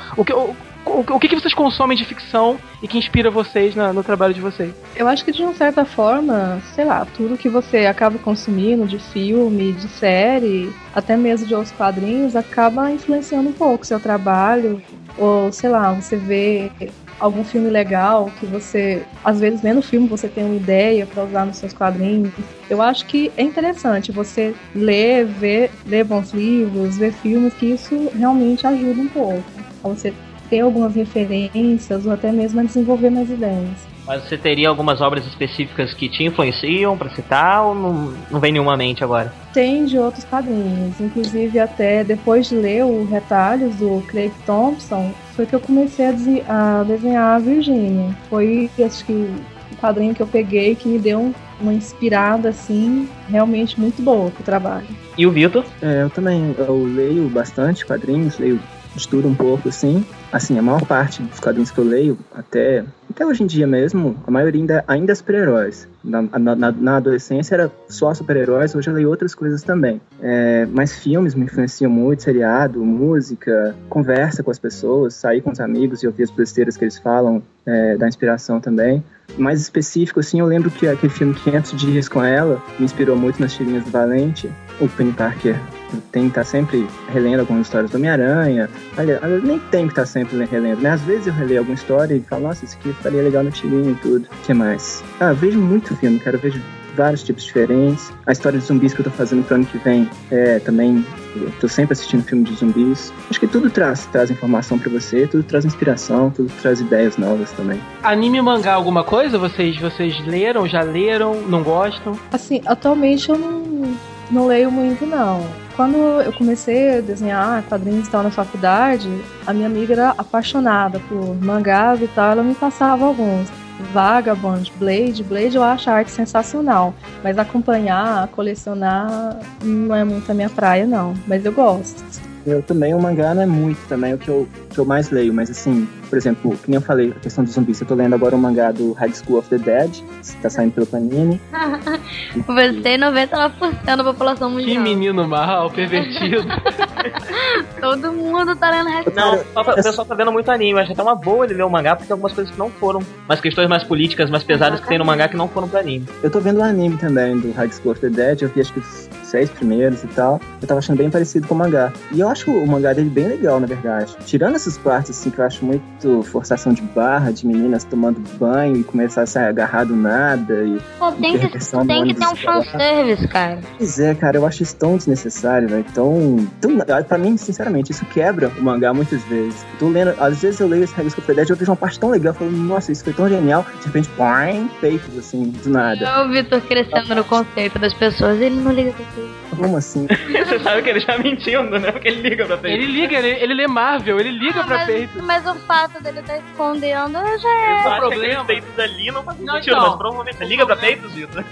O que vocês consomem de ficção e que inspira vocês no trabalho de vocês? Eu acho que de uma certa forma, sei lá, tudo que você acaba consumindo de filme, de série, até mesmo de outros quadrinhos, acaba influenciando um pouco o seu trabalho. Ou, sei lá, você vê algum filme legal que você, às vezes, vendo o filme, você tem uma ideia para usar nos seus quadrinhos. Eu acho que é interessante você ler bons livros, ver filmes, que isso realmente ajuda um pouco a você ter algumas referências ou até mesmo a desenvolver mais ideias. Mas você teria algumas obras específicas que te influenciam pra citar ou não vem nenhuma à mente agora? Tem de outros quadrinhos, inclusive até depois de ler o Retalhos do Craig Thompson, foi que eu comecei a desenhar a Virginia. Foi, acho que, o quadrinho que eu peguei que me deu uma inspirada, assim, realmente muito boa pro trabalho. E o Vitor? Eu também, eu leio bastante quadrinhos, leio de tudo um pouco, assim. Assim, a maior parte dos quadrinhos que eu leio, até hoje em dia mesmo, a maioria ainda é super-heróis. Na adolescência era só super-heróis, hoje eu leio outras coisas também. Mas filmes me influenciam muito, seriado, música, conversa com as pessoas, sair com os amigos e ouvir as besteiras que eles falam, da inspiração também. Mais específico, assim, eu lembro que aquele filme 500 Dias com Ela me inspirou muito nas tirinhas do Valente. O Peter Parker tem que estar sempre relendo algumas histórias do Homem-Aranha. Aliás, nem tem que estar sempre relendo, né? Às vezes eu releio alguma história e falo, nossa, isso aqui estaria legal no tirinho e tudo. O que mais? Vejo muito filme, cara. Eu vejo vários tipos diferentes. A história de zumbis que eu tô fazendo pro ano que vem, também eu tô sempre assistindo filme de zumbis. Acho que tudo traz informação pra você, tudo traz inspiração, tudo traz ideias novas também. Anime e mangá, alguma coisa? Vocês leram, já leram, não gostam? Assim, atualmente eu não leio muito, não. Quando eu comecei a desenhar quadrinhos e tal na faculdade, a minha amiga era apaixonada por mangás e tal, ela me passava alguns. Vagabond, Blade eu acho a arte sensacional, mas acompanhar, colecionar não é muito a minha praia, não, mas eu gosto. Eu também, o mangá não é muito também o que eu mais leio, mas assim, por exemplo, que nem eu falei, a questão dos zumbis, eu tô lendo agora o mangá do High School of the Dead, que tá saindo pelo Panini. Você é 99% da população mundial. Que menino mal, pervertido. Todo mundo tá lendo High School. Não, o pessoal tá vendo muito anime, acho até uma boa ele ler o mangá, porque tem algumas coisas que não foram, umas questões mais políticas, mais pesadas que tem no mangá que não foram pro anime. Eu tô vendo o anime também do High School of the Dead, eu vi acho que os 6 primeiros e tal, eu tava achando bem parecido com o mangá. E eu acho o mangá dele bem legal, na verdade. Tirando essas partes, assim, que eu acho muito forçação de barra, de meninas tomando banho e começar a se agarrar do nada. Pô, tem que ter um fanservice, cara. Pois é, cara, eu acho isso tão desnecessário, velho. Pra mim, sinceramente, isso quebra o mangá muitas vezes. Tô lendo, às vezes eu leio esse High School of the Dead e eu vejo uma parte tão legal, eu falo, nossa, isso foi tão genial. De repente, peitos, assim, do nada. É o Vitor crescendo no conceito das pessoas, ele não liga pra isso. Como assim? Você sabe que ele já mentindo, né? Porque ele liga pra peito. Ele lê Marvel, ele liga pra peito. Mas o fato dele estar escondendo já é... O problema... peitos ali não faz sentido, mas provavelmente você liga pra peitos, Vitor.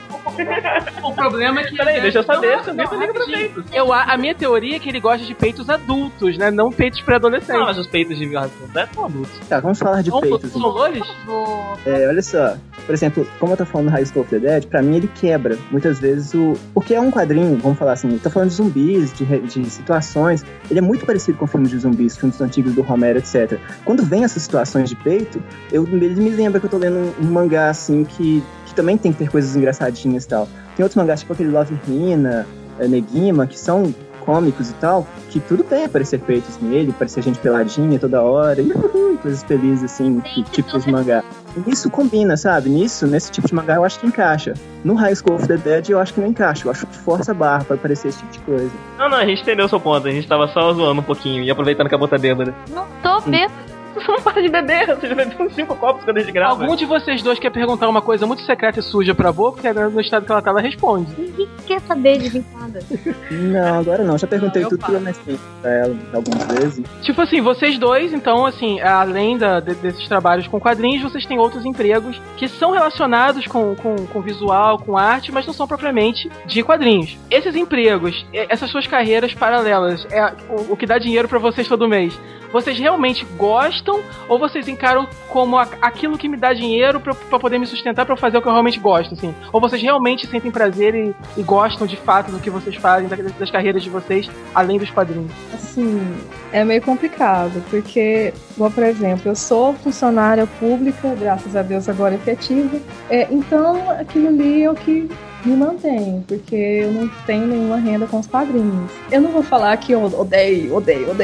O problema é que... Peraí, deixa eu saber se o Vitor liga pra peitos. A minha teoria é que ele gosta de peitos adultos, né? Não peitos pré-adolescentes. Não, mas os peitos de High School of the Dead são adultos. Tá, vamos falar de peitos. São loures? Olha só. Por exemplo, como eu tô falando do High School of the Dead, pra mim ele quebra muitas vezes porque é um quadrinho, vamos falar assim, eu tô falando de zumbis, de situações, ele é muito parecido com filmes de zumbis, filmes antigos do Romero, etc. Quando vem essas situações de peito, ele me lembra que eu tô lendo um mangá assim que também tem que ter coisas engraçadinhas e tal. Tem outros mangás, tipo aquele Love Hina, Negima, que são cômicos e tal, que tudo bem aparecer peitos nele, aparecer gente peladinha toda hora, coisas felizes assim, tipo de mangá. E isso combina, sabe? Nesse tipo de mangá eu acho que encaixa. No High School of the Dead eu acho que não encaixa, eu acho que força a barra pra aparecer esse tipo de coisa. Não, a gente entendeu o seu ponto, a gente tava só zoando um pouquinho e aproveitando que a bota bêbada. Não tô bêbada. Você não para de beber, você já bebeu 5 copos quando a gente grava. Algum de vocês dois quer perguntar uma coisa muito secreta e suja pra avó, porque no estado que ela tá, ela responde. Ninguém quer saber de nada. Não, agora não, já perguntei tudo pela mais tempo pra ela algumas vezes. Tipo assim, vocês dois, então, assim, além desses trabalhos com quadrinhos, vocês têm outros empregos que são relacionados com visual, com arte, mas não são propriamente de quadrinhos. Esses empregos, essas suas carreiras paralelas, é o que dá dinheiro pra vocês todo mês. Vocês realmente gostam ou vocês encaram como aquilo que me dá dinheiro pra poder me sustentar, pra fazer o que eu realmente gosto, assim? Ou vocês realmente sentem prazer e gostam de fato do que vocês fazem, das carreiras de vocês, além dos quadrinhos? Assim, é meio complicado, porque, por exemplo, eu sou funcionária pública, graças a Deus agora efetiva, então aquilo ali é o que me mantém, porque eu não tenho nenhuma renda com os quadrinhos. Eu não vou falar que eu odeio,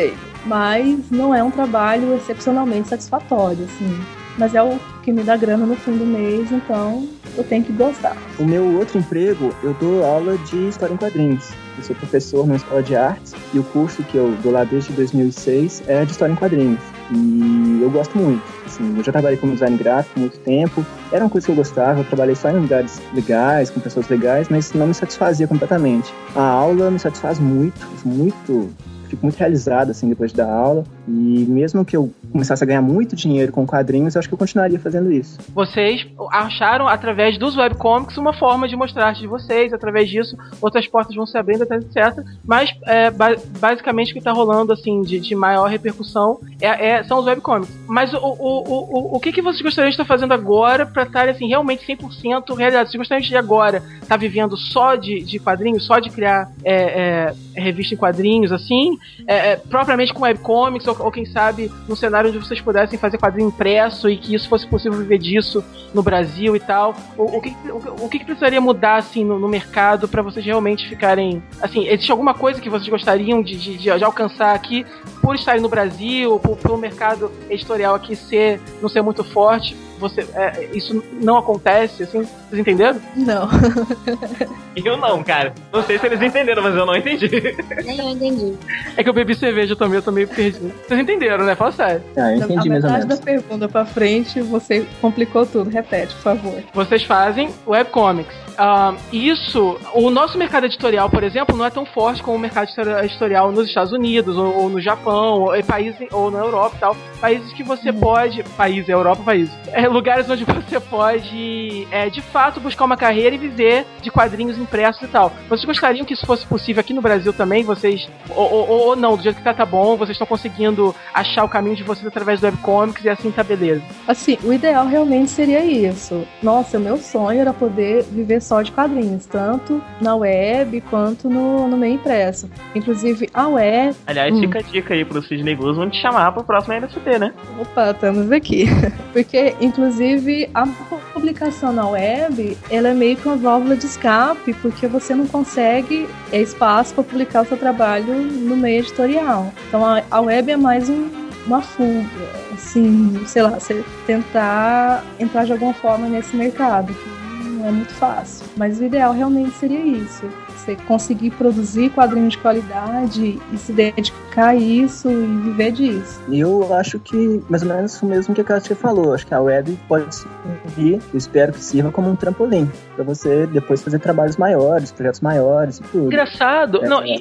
mas não é um trabalho excepcionalmente satisfatório, assim. Mas é o que me dá grana no fim do mês, então eu tenho que gostar. O meu outro emprego, eu dou aula de história em quadrinhos. Eu sou professor na escola de artes e o curso que eu dou lá desde 2006 é de história em quadrinhos. E eu gosto muito. Assim, eu já trabalhei como design gráfico há muito tempo. Era uma coisa que eu gostava, eu trabalhei só em lugares legais, com pessoas legais, mas não me satisfazia completamente. A aula me satisfaz muito. Fico muito realizado, assim, depois de dar aula. E mesmo que eu começasse a ganhar muito dinheiro com quadrinhos, eu acho que eu continuaria fazendo isso. Vocês acharam, através dos webcomics, uma forma de mostrar a arte de vocês, através disso, outras portas vão se abrindo, etc. Mas, basicamente, o que tá rolando, assim, de maior repercussão são os webcomics. Mas o que vocês gostariam de estar fazendo agora pra estar, assim, realmente 100% realizados? Vocês gostariam de agora estar vivendo só de quadrinhos, só de criar revista em quadrinhos, assim, propriamente com webcomics, ou quem sabe num cenário onde vocês pudessem fazer quadrinho impresso e que isso fosse possível viver disso no Brasil e tal? O que precisaria mudar, assim, no mercado pra vocês realmente ficarem, assim, existe alguma coisa que vocês gostariam de alcançar aqui por estarem no Brasil, pelo mercado editorial aqui não ser muito forte? Isso não acontece, assim? Vocês entenderam? Não. Eu não, cara. Não sei se eles entenderam, mas eu não entendi. Nem eu entendi. É que eu bebi cerveja também, eu tô meio perdido. Vocês entenderam, né? Fala sério. Eu entendi mais ou menos. Da pergunta pra frente, você complicou tudo. Repete, por favor. Vocês fazem webcomics. O nosso mercado editorial, por exemplo, não é tão forte como o mercado editorial nos Estados Unidos, ou no Japão, ou na Europa e tal. Países que você pode... lugares onde você pode, de fato, buscar uma carreira e viver de quadrinhos impressos e tal. Vocês gostariam que isso fosse possível aqui no Brasil também? Vocês... Ou não, do jeito que tá bom, vocês estão conseguindo achar o caminho de vocês através do webcomics e assim tá beleza? Assim, o ideal realmente seria isso. Nossa, o meu sonho era poder viver só de quadrinhos, tanto na web quanto no meio impresso. Inclusive, a web... Aliás, fica a dica aí pro Sidney Guzman de chamar pro próximo NFT, né? Opa, estamos aqui. Porque, inclusive, a publicação na web, ela é meio que uma válvula de escape, porque você não consegue espaço para publicar o seu trabalho no meio editorial. Então, a web é mais uma fuga, assim, sei lá, você tentar entrar de alguma forma nesse mercado, que não é muito fácil. Mas o ideal realmente seria isso. Você conseguir produzir quadrinhos de qualidade e se dedicar a isso e viver disso. Eu acho que mais ou menos o mesmo que a Kátia falou. Acho que a web pode servir, eu espero que sirva como um trampolim para você depois fazer trabalhos maiores, projetos maiores e tudo. Engraçado.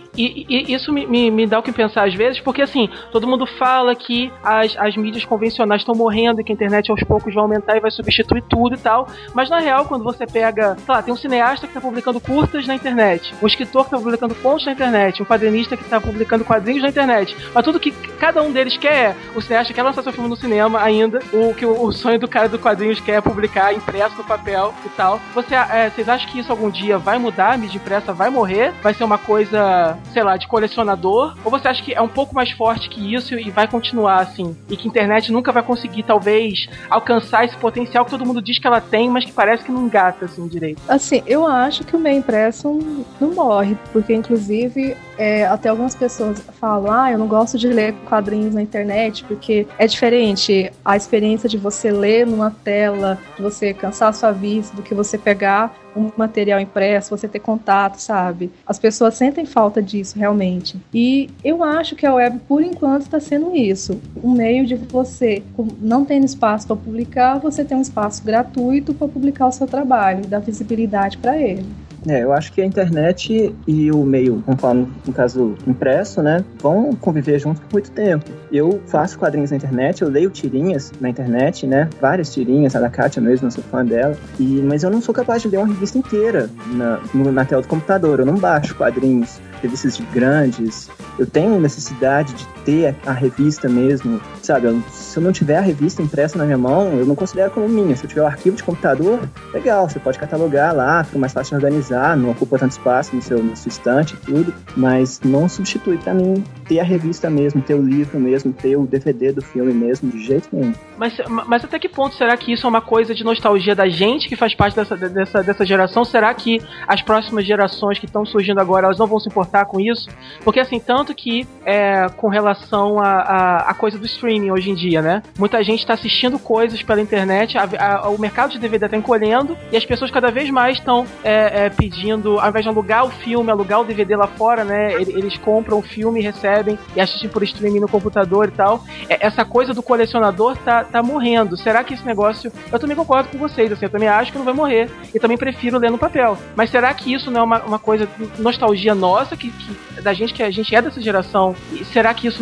E isso me dá o que pensar às vezes, porque assim, todo mundo fala que as mídias convencionais estão morrendo e que a internet aos poucos vai aumentar e vai substituir tudo e tal, mas na real, quando você pega, sei lá, tem um cineasta que tá publicando curtas na internet, um escritor que tá publicando contos na internet, um quadrinista que tá publicando quadrinhos na internet, mas tudo que cada um deles quer, o cineasta quer lançar seu filme no cinema ainda, o sonho do cara do quadrinhos quer publicar impresso no papel e tal. Vocês acham que isso algum dia vai mudar? A mídia impressa vai morrer? Vai ser uma coisa, sei lá, de colecionador? Ou você acha que é um pouco mais forte que isso e vai continuar assim? E que a internet nunca vai conseguir, talvez, alcançar esse potencial que todo mundo diz que ela tem, mas que parece que não engata, assim, direito? Assim, eu acho que o meio impresso não morre, porque, inclusive, até algumas pessoas falam, eu não gosto de ler quadrinhos na internet, porque é diferente a experiência de você ler numa tela, de você cansar a sua vista, do que você pegar um material impresso, você ter contato, sabe? As pessoas sentem falta disso, realmente. E eu acho que a web, por enquanto, está sendo isso. Um meio de você, não tendo espaço para publicar, você tem um espaço gratuito para publicar o seu trabalho e dar visibilidade para ele. Eu acho que a internet e o meio, conforme no caso impresso, né, vão conviver juntos por muito tempo. Eu faço quadrinhos na internet, eu leio tirinhas na internet, né, várias tirinhas, a da Kátia mesmo, eu sou fã dela, mas eu não sou capaz de ler uma revista inteira na tela do computador, eu não baixo quadrinhos, revistas grandes, eu tenho necessidade de ter a revista mesmo, sabe? Se eu não tiver a revista impressa na minha mão, eu não considero como minha. Se eu tiver o arquivo de computador, legal, você pode catalogar lá, fica mais fácil de organizar, não ocupa tanto espaço no seu estante e tudo, mas não substitui pra mim ter a revista mesmo, ter o livro mesmo, ter o DVD do filme mesmo, de jeito nenhum. Mas até que ponto será que isso é uma coisa de nostalgia da gente que faz parte dessa geração? Será que as próximas gerações que estão surgindo agora, elas não vão se importar com isso? Porque assim, tanto que com relação a coisa do streaming hoje em dia, né? Muita gente está assistindo coisas pela internet, o mercado de DVD está encolhendo e as pessoas cada vez mais estão pedindo, ao invés de alugar o filme, alugar o DVD lá fora, né? Eles compram o filme, recebem e assistem por streaming no computador e tal. Essa coisa do colecionador tá morrendo. Será que esse negócio... Eu também concordo com vocês, assim, eu também acho que não vai morrer e também prefiro ler no papel. Mas será que isso não é uma coisa de nostalgia nossa, da gente, que a gente é dessa geração? E será que isso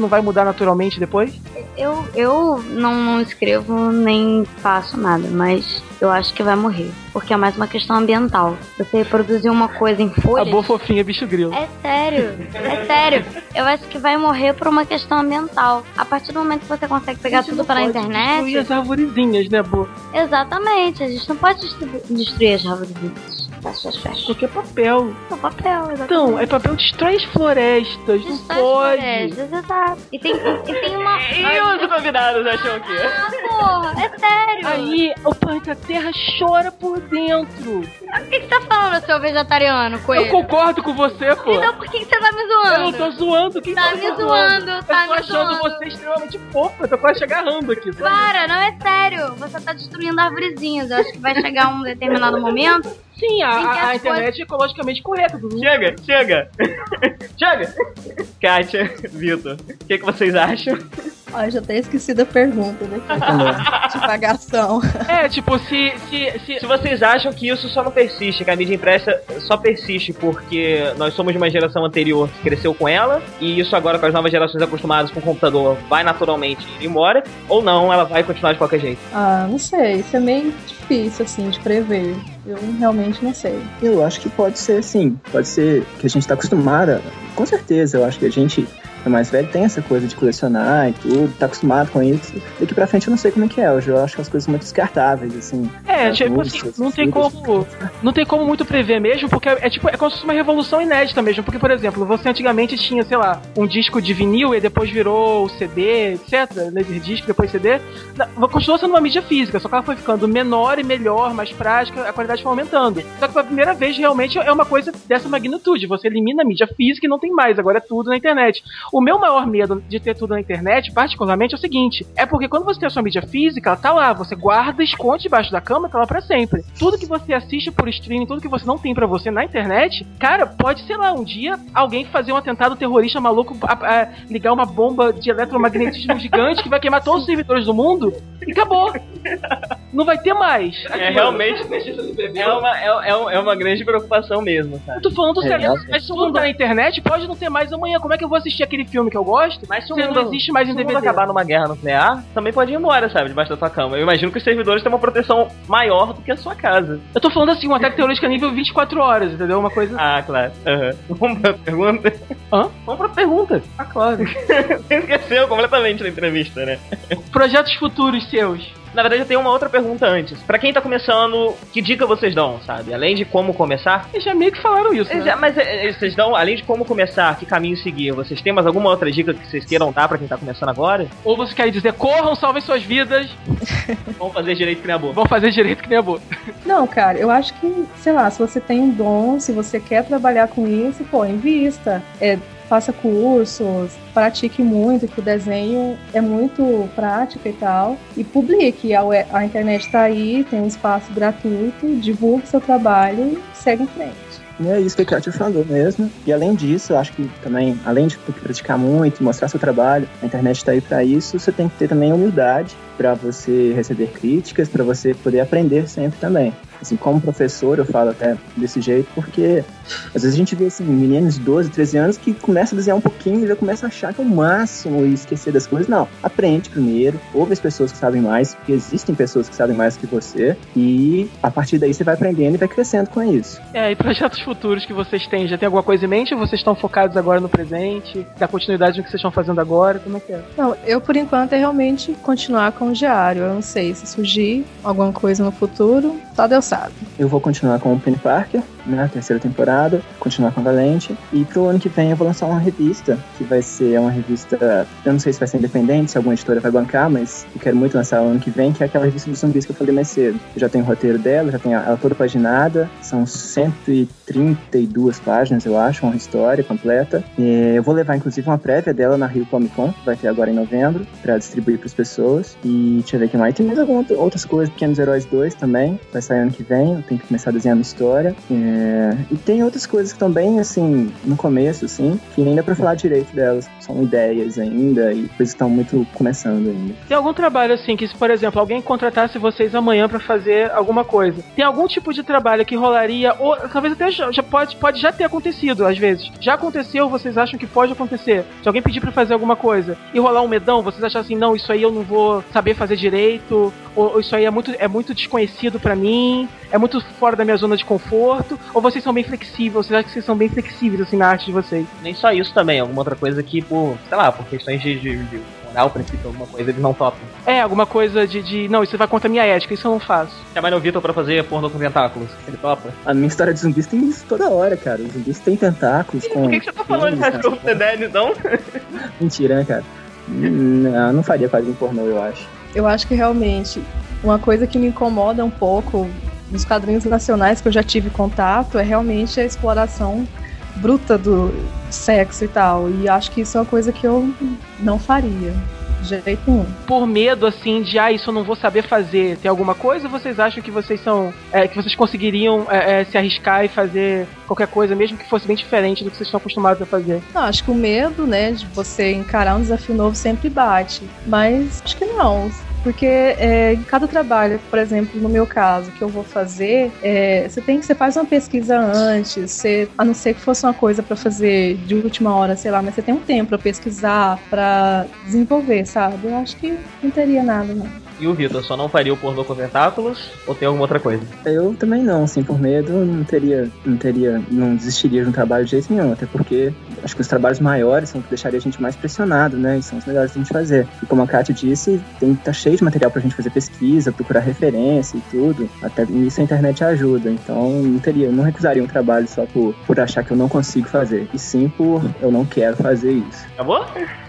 não vai mudar naturalmente depois? Eu não escrevo nem faço nada, mas eu acho que vai morrer. Porque é mais uma questão ambiental. Você produzir uma coisa em folhas... A boa fofinha, bicho grilo. É sério. Eu acho que vai morrer por uma questão ambiental. A partir do momento que você consegue pegar tudo pela internet... Destruir as arvorezinhas, né, Bo? Exatamente. A gente não pode destruir as arvorezinhas. Porque é papel. É papel, exatamente. Então, é papel destrói as florestas, não pode. Florestas, exato. E tem uma... E os convidados acham que... Ah, porra, é sério. Aí, o planeta Terra chora por dentro. O que você tá falando, seu vegetariano, Coelho? Eu concordo com você, pô. Então por que você tá me zoando? Eu não tô zoando. Quem tá me zoando? Eu tô achando você extremamente fofa. Eu tô quase te agarrando aqui. Sabe? Para, não é sério. Você tá destruindo arvorezinhas. Eu acho que vai chegar um determinado momento... Sim, a internet é ecologicamente correta. Chega! Kátia, Vitor, o que vocês acham? Ó, eu já até esqueci da pergunta, né? Divagação. Tipo, se vocês acham que isso só não persiste, que a mídia impressa só persiste porque nós somos de uma geração anterior que cresceu com ela, e isso agora com as novas gerações acostumadas com o computador vai naturalmente ir embora, ou não, ela vai continuar de qualquer jeito? Ah, não sei, isso é meio difícil, assim, de prever. Eu realmente não sei. Eu acho que pode ser, sim. Pode ser que a gente tá acostumada. Com certeza, eu acho que a gente é mais velho, tem essa coisa de colecionar e tudo, tá acostumado com isso. Daqui pra frente eu não sei como é que é. Hoje eu acho que as coisas são muito descartáveis, assim. Tipo músicas, assim, não tem como muito prever mesmo, porque é como se fosse uma revolução inédita mesmo. Porque, por exemplo, você antigamente tinha, sei lá, um disco de vinil e depois virou o CD, etc. Laserdisc, depois CD. Continuou sendo uma mídia física, só que ela foi ficando menor e melhor, mais prática, a qualidade foi aumentando. Só que pela primeira vez, realmente, é uma coisa dessa magnitude. Você elimina a mídia física e não tem mais, agora é tudo na internet. O meu maior medo de ter tudo na internet, particularmente, é o seguinte: é porque quando você tem a sua mídia física, ela tá lá, você guarda, esconde debaixo da cama, tá lá pra sempre. Tudo que você assiste por streaming, tudo que você não tem pra você na internet, cara, pode, sei lá, um dia alguém fazer um atentado terrorista maluco, ligar uma bomba de eletromagnetismo gigante que vai queimar todos os servidores do mundo e acabou. Não vai ter mais. Realmente é uma grande preocupação mesmo, cara. Eu tô falando sério, mas se o mundo tá na internet, pode não ter mais amanhã. Como é que eu vou assistir aquele filme que eu gosto? Mas se o mundo não existe mais em DVD. Se acabar numa guerra nuclear, também pode ir embora, sabe, debaixo da tua cama. Eu imagino que os servidores têm uma proteção maior do que a sua casa. Eu tô falando assim, um ataque terrorista nível 24 horas, entendeu? Uma coisa... Ah, claro. Vamos pra pergunta? Vamos pra pergunta. Ah, claro. Você esqueceu completamente da entrevista, né? Projetos futuros seus. Na verdade, eu tenho uma outra pergunta antes. Pra quem tá começando, que dica vocês dão, sabe? Além de como começar... Eles já meio que falaram isso, né? Mas vocês dão, além de como começar, que caminho seguir, vocês têm mais alguma outra dica que vocês queiram dar pra quem tá começando agora? Ou você quer dizer, corram, salvem suas vidas. Vamos fazer direito que nem a boa. Vamos fazer direito que nem a boa. Não, cara, eu acho que, sei lá, se você tem um dom, se você quer trabalhar com isso, pô, invista. Faça cursos, pratique muito, que o desenho é muito prático e tal. E publique. A internet tá aí, tem um espaço gratuito, divulgue seu trabalho e segue em frente. E é isso que a Kátia falou mesmo. E além disso, eu acho que também, além de praticar muito e mostrar seu trabalho, a internet está aí para isso, você tem que ter também humildade para você receber críticas, para você poder aprender sempre também. Assim, como professor, eu falo até desse jeito, porque às vezes a gente vê assim, meninos de 12, 13 anos que começam a desenhar um pouquinho e já começam a achar que é o máximo e esquecer das coisas. Não, aprende primeiro, ouve as pessoas que sabem mais, porque existem pessoas que sabem mais que você, e a partir daí você vai aprendendo e vai crescendo com isso. E projetos futuros que vocês têm? Já tem alguma coisa em mente ou vocês estão focados agora no presente? Da continuidade do que vocês estão fazendo agora? Como é que é? Não, eu por enquanto é realmente continuar com o diário. Eu não sei se surgir alguma coisa no futuro, só Deus sabe. Eu vou continuar com o Penny Parker, né, a terceira temporada, continuar com a Valente, e pro ano que vem eu vou lançar uma revista, que vai ser uma revista, eu não sei se vai ser independente, se alguma editora vai bancar, mas eu quero muito lançar o ano que vem, que é aquela revista dos zumbis que eu falei mais cedo. Eu já tenho o roteiro dela, já tenho ela toda paginada, são 132 páginas, eu acho, uma história completa. E eu vou levar, inclusive, uma prévia dela na Rio Comic Con, que vai ter agora em novembro, pra distribuir pras pessoas. E deixa eu ver o que mais. Tem mais algumas outras coisas, Pequenos Heróis 2 também, vai sair ano que vem, eu tenho que começar desenhando história. E tem outras coisas que estão bem, assim, no começo, assim, que nem dá pra falar direito delas. São ideias ainda e coisas que estão muito começando ainda. Tem algum trabalho, assim, que se, por exemplo, alguém contratasse vocês amanhã pra fazer alguma coisa, tem algum tipo de trabalho que rolaria, ou talvez até já pode já ter acontecido, às vezes. Já aconteceu, vocês acham que pode acontecer? Se alguém pedir pra fazer alguma coisa e rolar um medão, vocês acham assim, não, isso aí eu não vou saber fazer direito, ou isso aí é muito desconhecido pra mim, é muito fora da minha zona de conforto, ou vocês são bem flexíveis, vocês acham que vocês são bem flexíveis, assim, na arte de vocês? Nem só isso também, alguma outra coisa que, por questões de moral, princípio, alguma coisa, eles não topam. Alguma coisa não, isso vai contra a minha ética, isso eu não faço. Chamaram o Vitor pra fazer pornô com tentáculos, ele topa? A minha história de zumbis tem isso toda hora, cara. Os zumbis têm tentáculos. Por que você tá falando de High School of the Dead, então? Mentira, né, cara? Não faria quadrinho pornô, eu acho. Eu acho que realmente uma coisa que me incomoda um pouco nos quadrinhos nacionais que eu já tive contato é realmente a exploração bruta do sexo e tal. E acho que isso é uma coisa que eu não faria. De jeito nenhum. Por medo, assim, de isso eu não vou saber fazer, tem alguma coisa? Ou vocês acham que vocês são. Que vocês conseguiriam se arriscar e fazer qualquer coisa, mesmo que fosse bem diferente do que vocês estão acostumados a fazer? Não, acho que o medo, né, de você encarar um desafio novo sempre bate. Mas acho que não. Porque em cada trabalho, por exemplo, no meu caso, que eu vou fazer, você faz uma pesquisa antes, a não ser que fosse uma coisa pra fazer de última hora, sei lá, mas você tem um tempo pra pesquisar, pra desenvolver, sabe? Eu acho que não teria nada, não. E o Vitor, só não faria o pornô com tentáculos ou tem alguma outra coisa? Eu também não, assim, por medo, não desistiria de um trabalho de jeito nenhum, até porque acho que os trabalhos maiores são o que deixaria a gente mais pressionado, né, e são os melhores da gente fazer. E como a Kátia disse, tá cheio de material pra gente fazer pesquisa, procurar referência e tudo, até nisso a internet ajuda, então não recusaria um trabalho só por achar que eu não consigo fazer, e sim por eu não quero fazer isso. Acabou?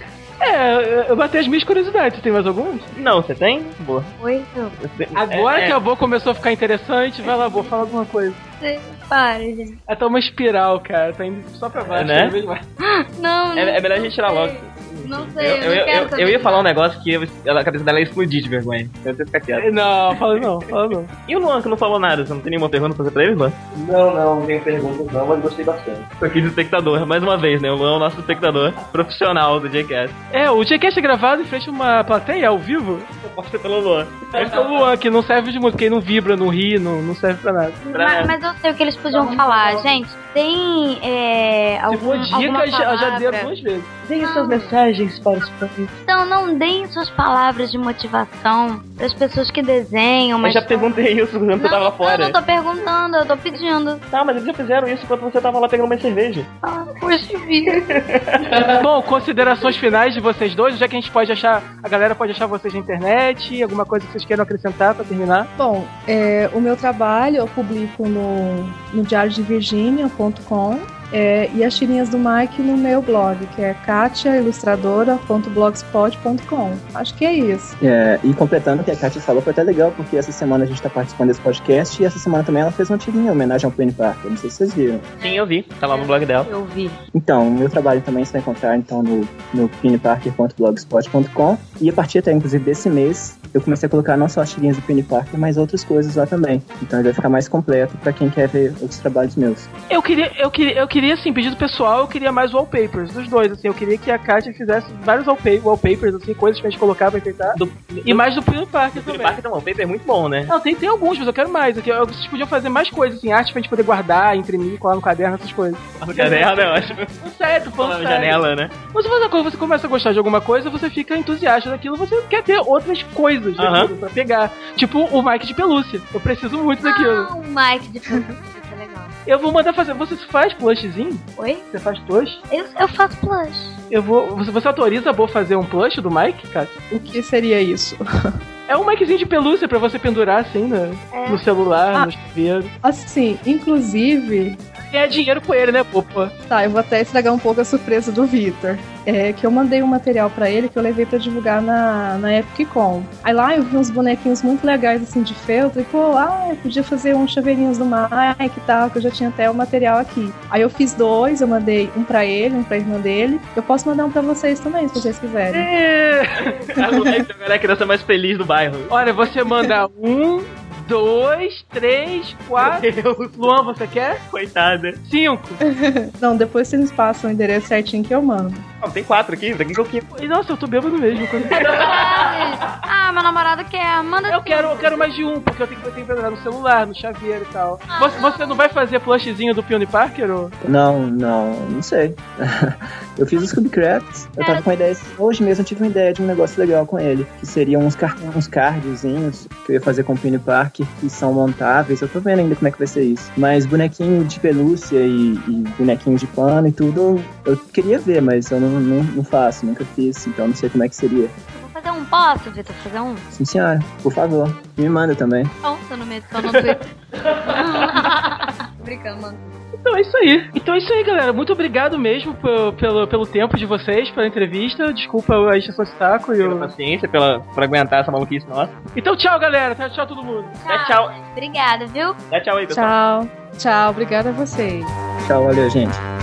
Eu bati as minhas curiosidades. Você tem mais alguns? Não, você tem? Boa. Oi, eu. Agora que a Bo começou a ficar interessante, vai lá, Bo, fala alguma coisa. Para, gente. Tá uma espiral, cara. Tá indo só pra baixo. Né? Não. É melhor a gente tirar logo. Não sei, eu ia falar um negócio que a cabeça dela ia explodir de vergonha. Eu ia ficar quieto. Não, fala não. E o Luan, que não falou nada? Você não tem nenhuma pergunta pra fazer pra ele, Luan? Não tenho perguntas não, mas gostei bastante. Tô aqui de espectador, mais uma vez, né? O Luan é o nosso espectador profissional do Jcast. O Jcast é gravado em frente a uma plateia ao vivo? Eu posso ser pelo Luan. É o Luan, que não serve de muito, porque ele não vibra, não ri, não serve pra nada. Mas eu sei o que eles podiam falar, gente. Tem alguma dica, já deram 2 vezes. Deem suas mensagens para os países. Então não deem suas palavras de motivação para as pessoas que desenham. Mas eu já perguntei isso quando você tava lá fora. Eu não tô perguntando, eu tô pedindo. Tá, mas eles já fizeram isso quando você tava lá pegando uma cerveja. Poxa vida. Bom, considerações finais de vocês dois, já que a galera pode achar vocês na internet, alguma coisa que vocês queiram acrescentar pra terminar? Bom, o meu trabalho eu publico no diariodevirginia.com e as tirinhas do Mike no meu blog, que é katiailustradora.blogspot.com. Acho que é isso. E completando o que a Kátia falou, foi até legal, porque essa semana a gente tá participando desse podcast e essa semana também ela fez uma tirinha em homenagem ao Penny Parker. Não sei se vocês viram. Sim, eu vi. Tá lá no blog dela. Eu vi. Então, o meu trabalho também você vai encontrar então no pennyparker.blogspot.com e a partir até inclusive desse mês eu comecei a colocar não só as tirinhas do Penny Parker, mas outras coisas lá também. Então ele vai ficar mais completo pra quem quer ver outros trabalhos meus. Eu queria assim, pedido pessoal, eu queria mais wallpapers dos dois, assim, eu queria que a Kátia fizesse vários wallpapers, assim, coisas pra gente colocar pra enfeitar. E mais do Penny Parker também. O Penny Parker tem um wallpaper muito bom, né? Não, tem alguns, mas eu quero mais. Vocês podiam fazer mais coisas, assim, arte pra gente poder guardar, imprimir, colar no caderno, essas coisas. No caderno é ótimo. Sério, falando sério. Janela, né? Mas quando você começa a gostar de alguma coisa, você fica entusiasta daquilo, você quer ter outras coisas daquilo pra pegar. Tipo o Mike de pelúcia. Eu preciso muito daquilo. O Mike de pelúcia, é legal. Eu vou mandar fazer. Você faz plushzinho? Oi? Você faz plush? Eu faço plush. Você autoriza a Bo fazer um plush do Mike, Kátia? O que seria isso? É um Mikezinho de pelúcia pra você pendurar assim no celular, no chuveiro. Assim, inclusive... Ganhar dinheiro com ele, né, pô? Tá, eu vou até estragar um pouco a surpresa do Vitor. Que eu mandei um material pra ele que eu levei pra divulgar na EpicCon. Aí lá eu vi uns bonequinhos muito legais, assim, de feltro. E, eu podia fazer uns chaveirinhos do Mike e tal, que eu já tinha até o material aqui. Aí eu fiz 2, eu mandei um pra ele, um pra irmã dele. Eu posso mandar um pra vocês também, se vocês quiserem. A criança mais feliz do bairro. Olha, você manda 1, 2, 3, 4. Luan, você quer? Coitada. 5. Não, depois vocês passam o endereço certinho que eu mando. Não, tem 4 aqui, pra que eu quero? Nossa, eu tô bêbado mesmo. Ah, meu namorado quer. Manda Eu quero mais de um, porque eu tenho que entrar no celular, no chaveiro e tal. Você não vai fazer plushzinho do Peony Parker? Ou? Não sei. Eu fiz o Scooby-Crafts. Eu tava com a ideia. Hoje mesmo eu tive uma ideia de um negócio legal com ele. Que seriam uns cardzinhos que eu ia fazer com o Peony Parker, que são montáveis. Eu tô vendo ainda como é que vai ser isso. Mas bonequinho de pelúcia e bonequinho de pano e tudo, eu queria ver, mas eu não faço, nunca fiz. Então não sei como é que seria. Fazer um, posso, Vitor? Fazer um? Sim, senhora. Por favor. Me manda também. Bom, tô no meio, tô no Twitter. Brincando, mano. Então é isso aí, galera. Muito obrigado mesmo pelo tempo de vocês, pela entrevista. Desculpa a encheção de saco. Pela paciência, por aguentar essa maluquice nossa. Então tchau, galera. Tchau todo mundo. Tchau. Obrigada, viu? Dá tchau aí, pessoal. Tchau, obrigada a vocês. Tchau, valeu, gente.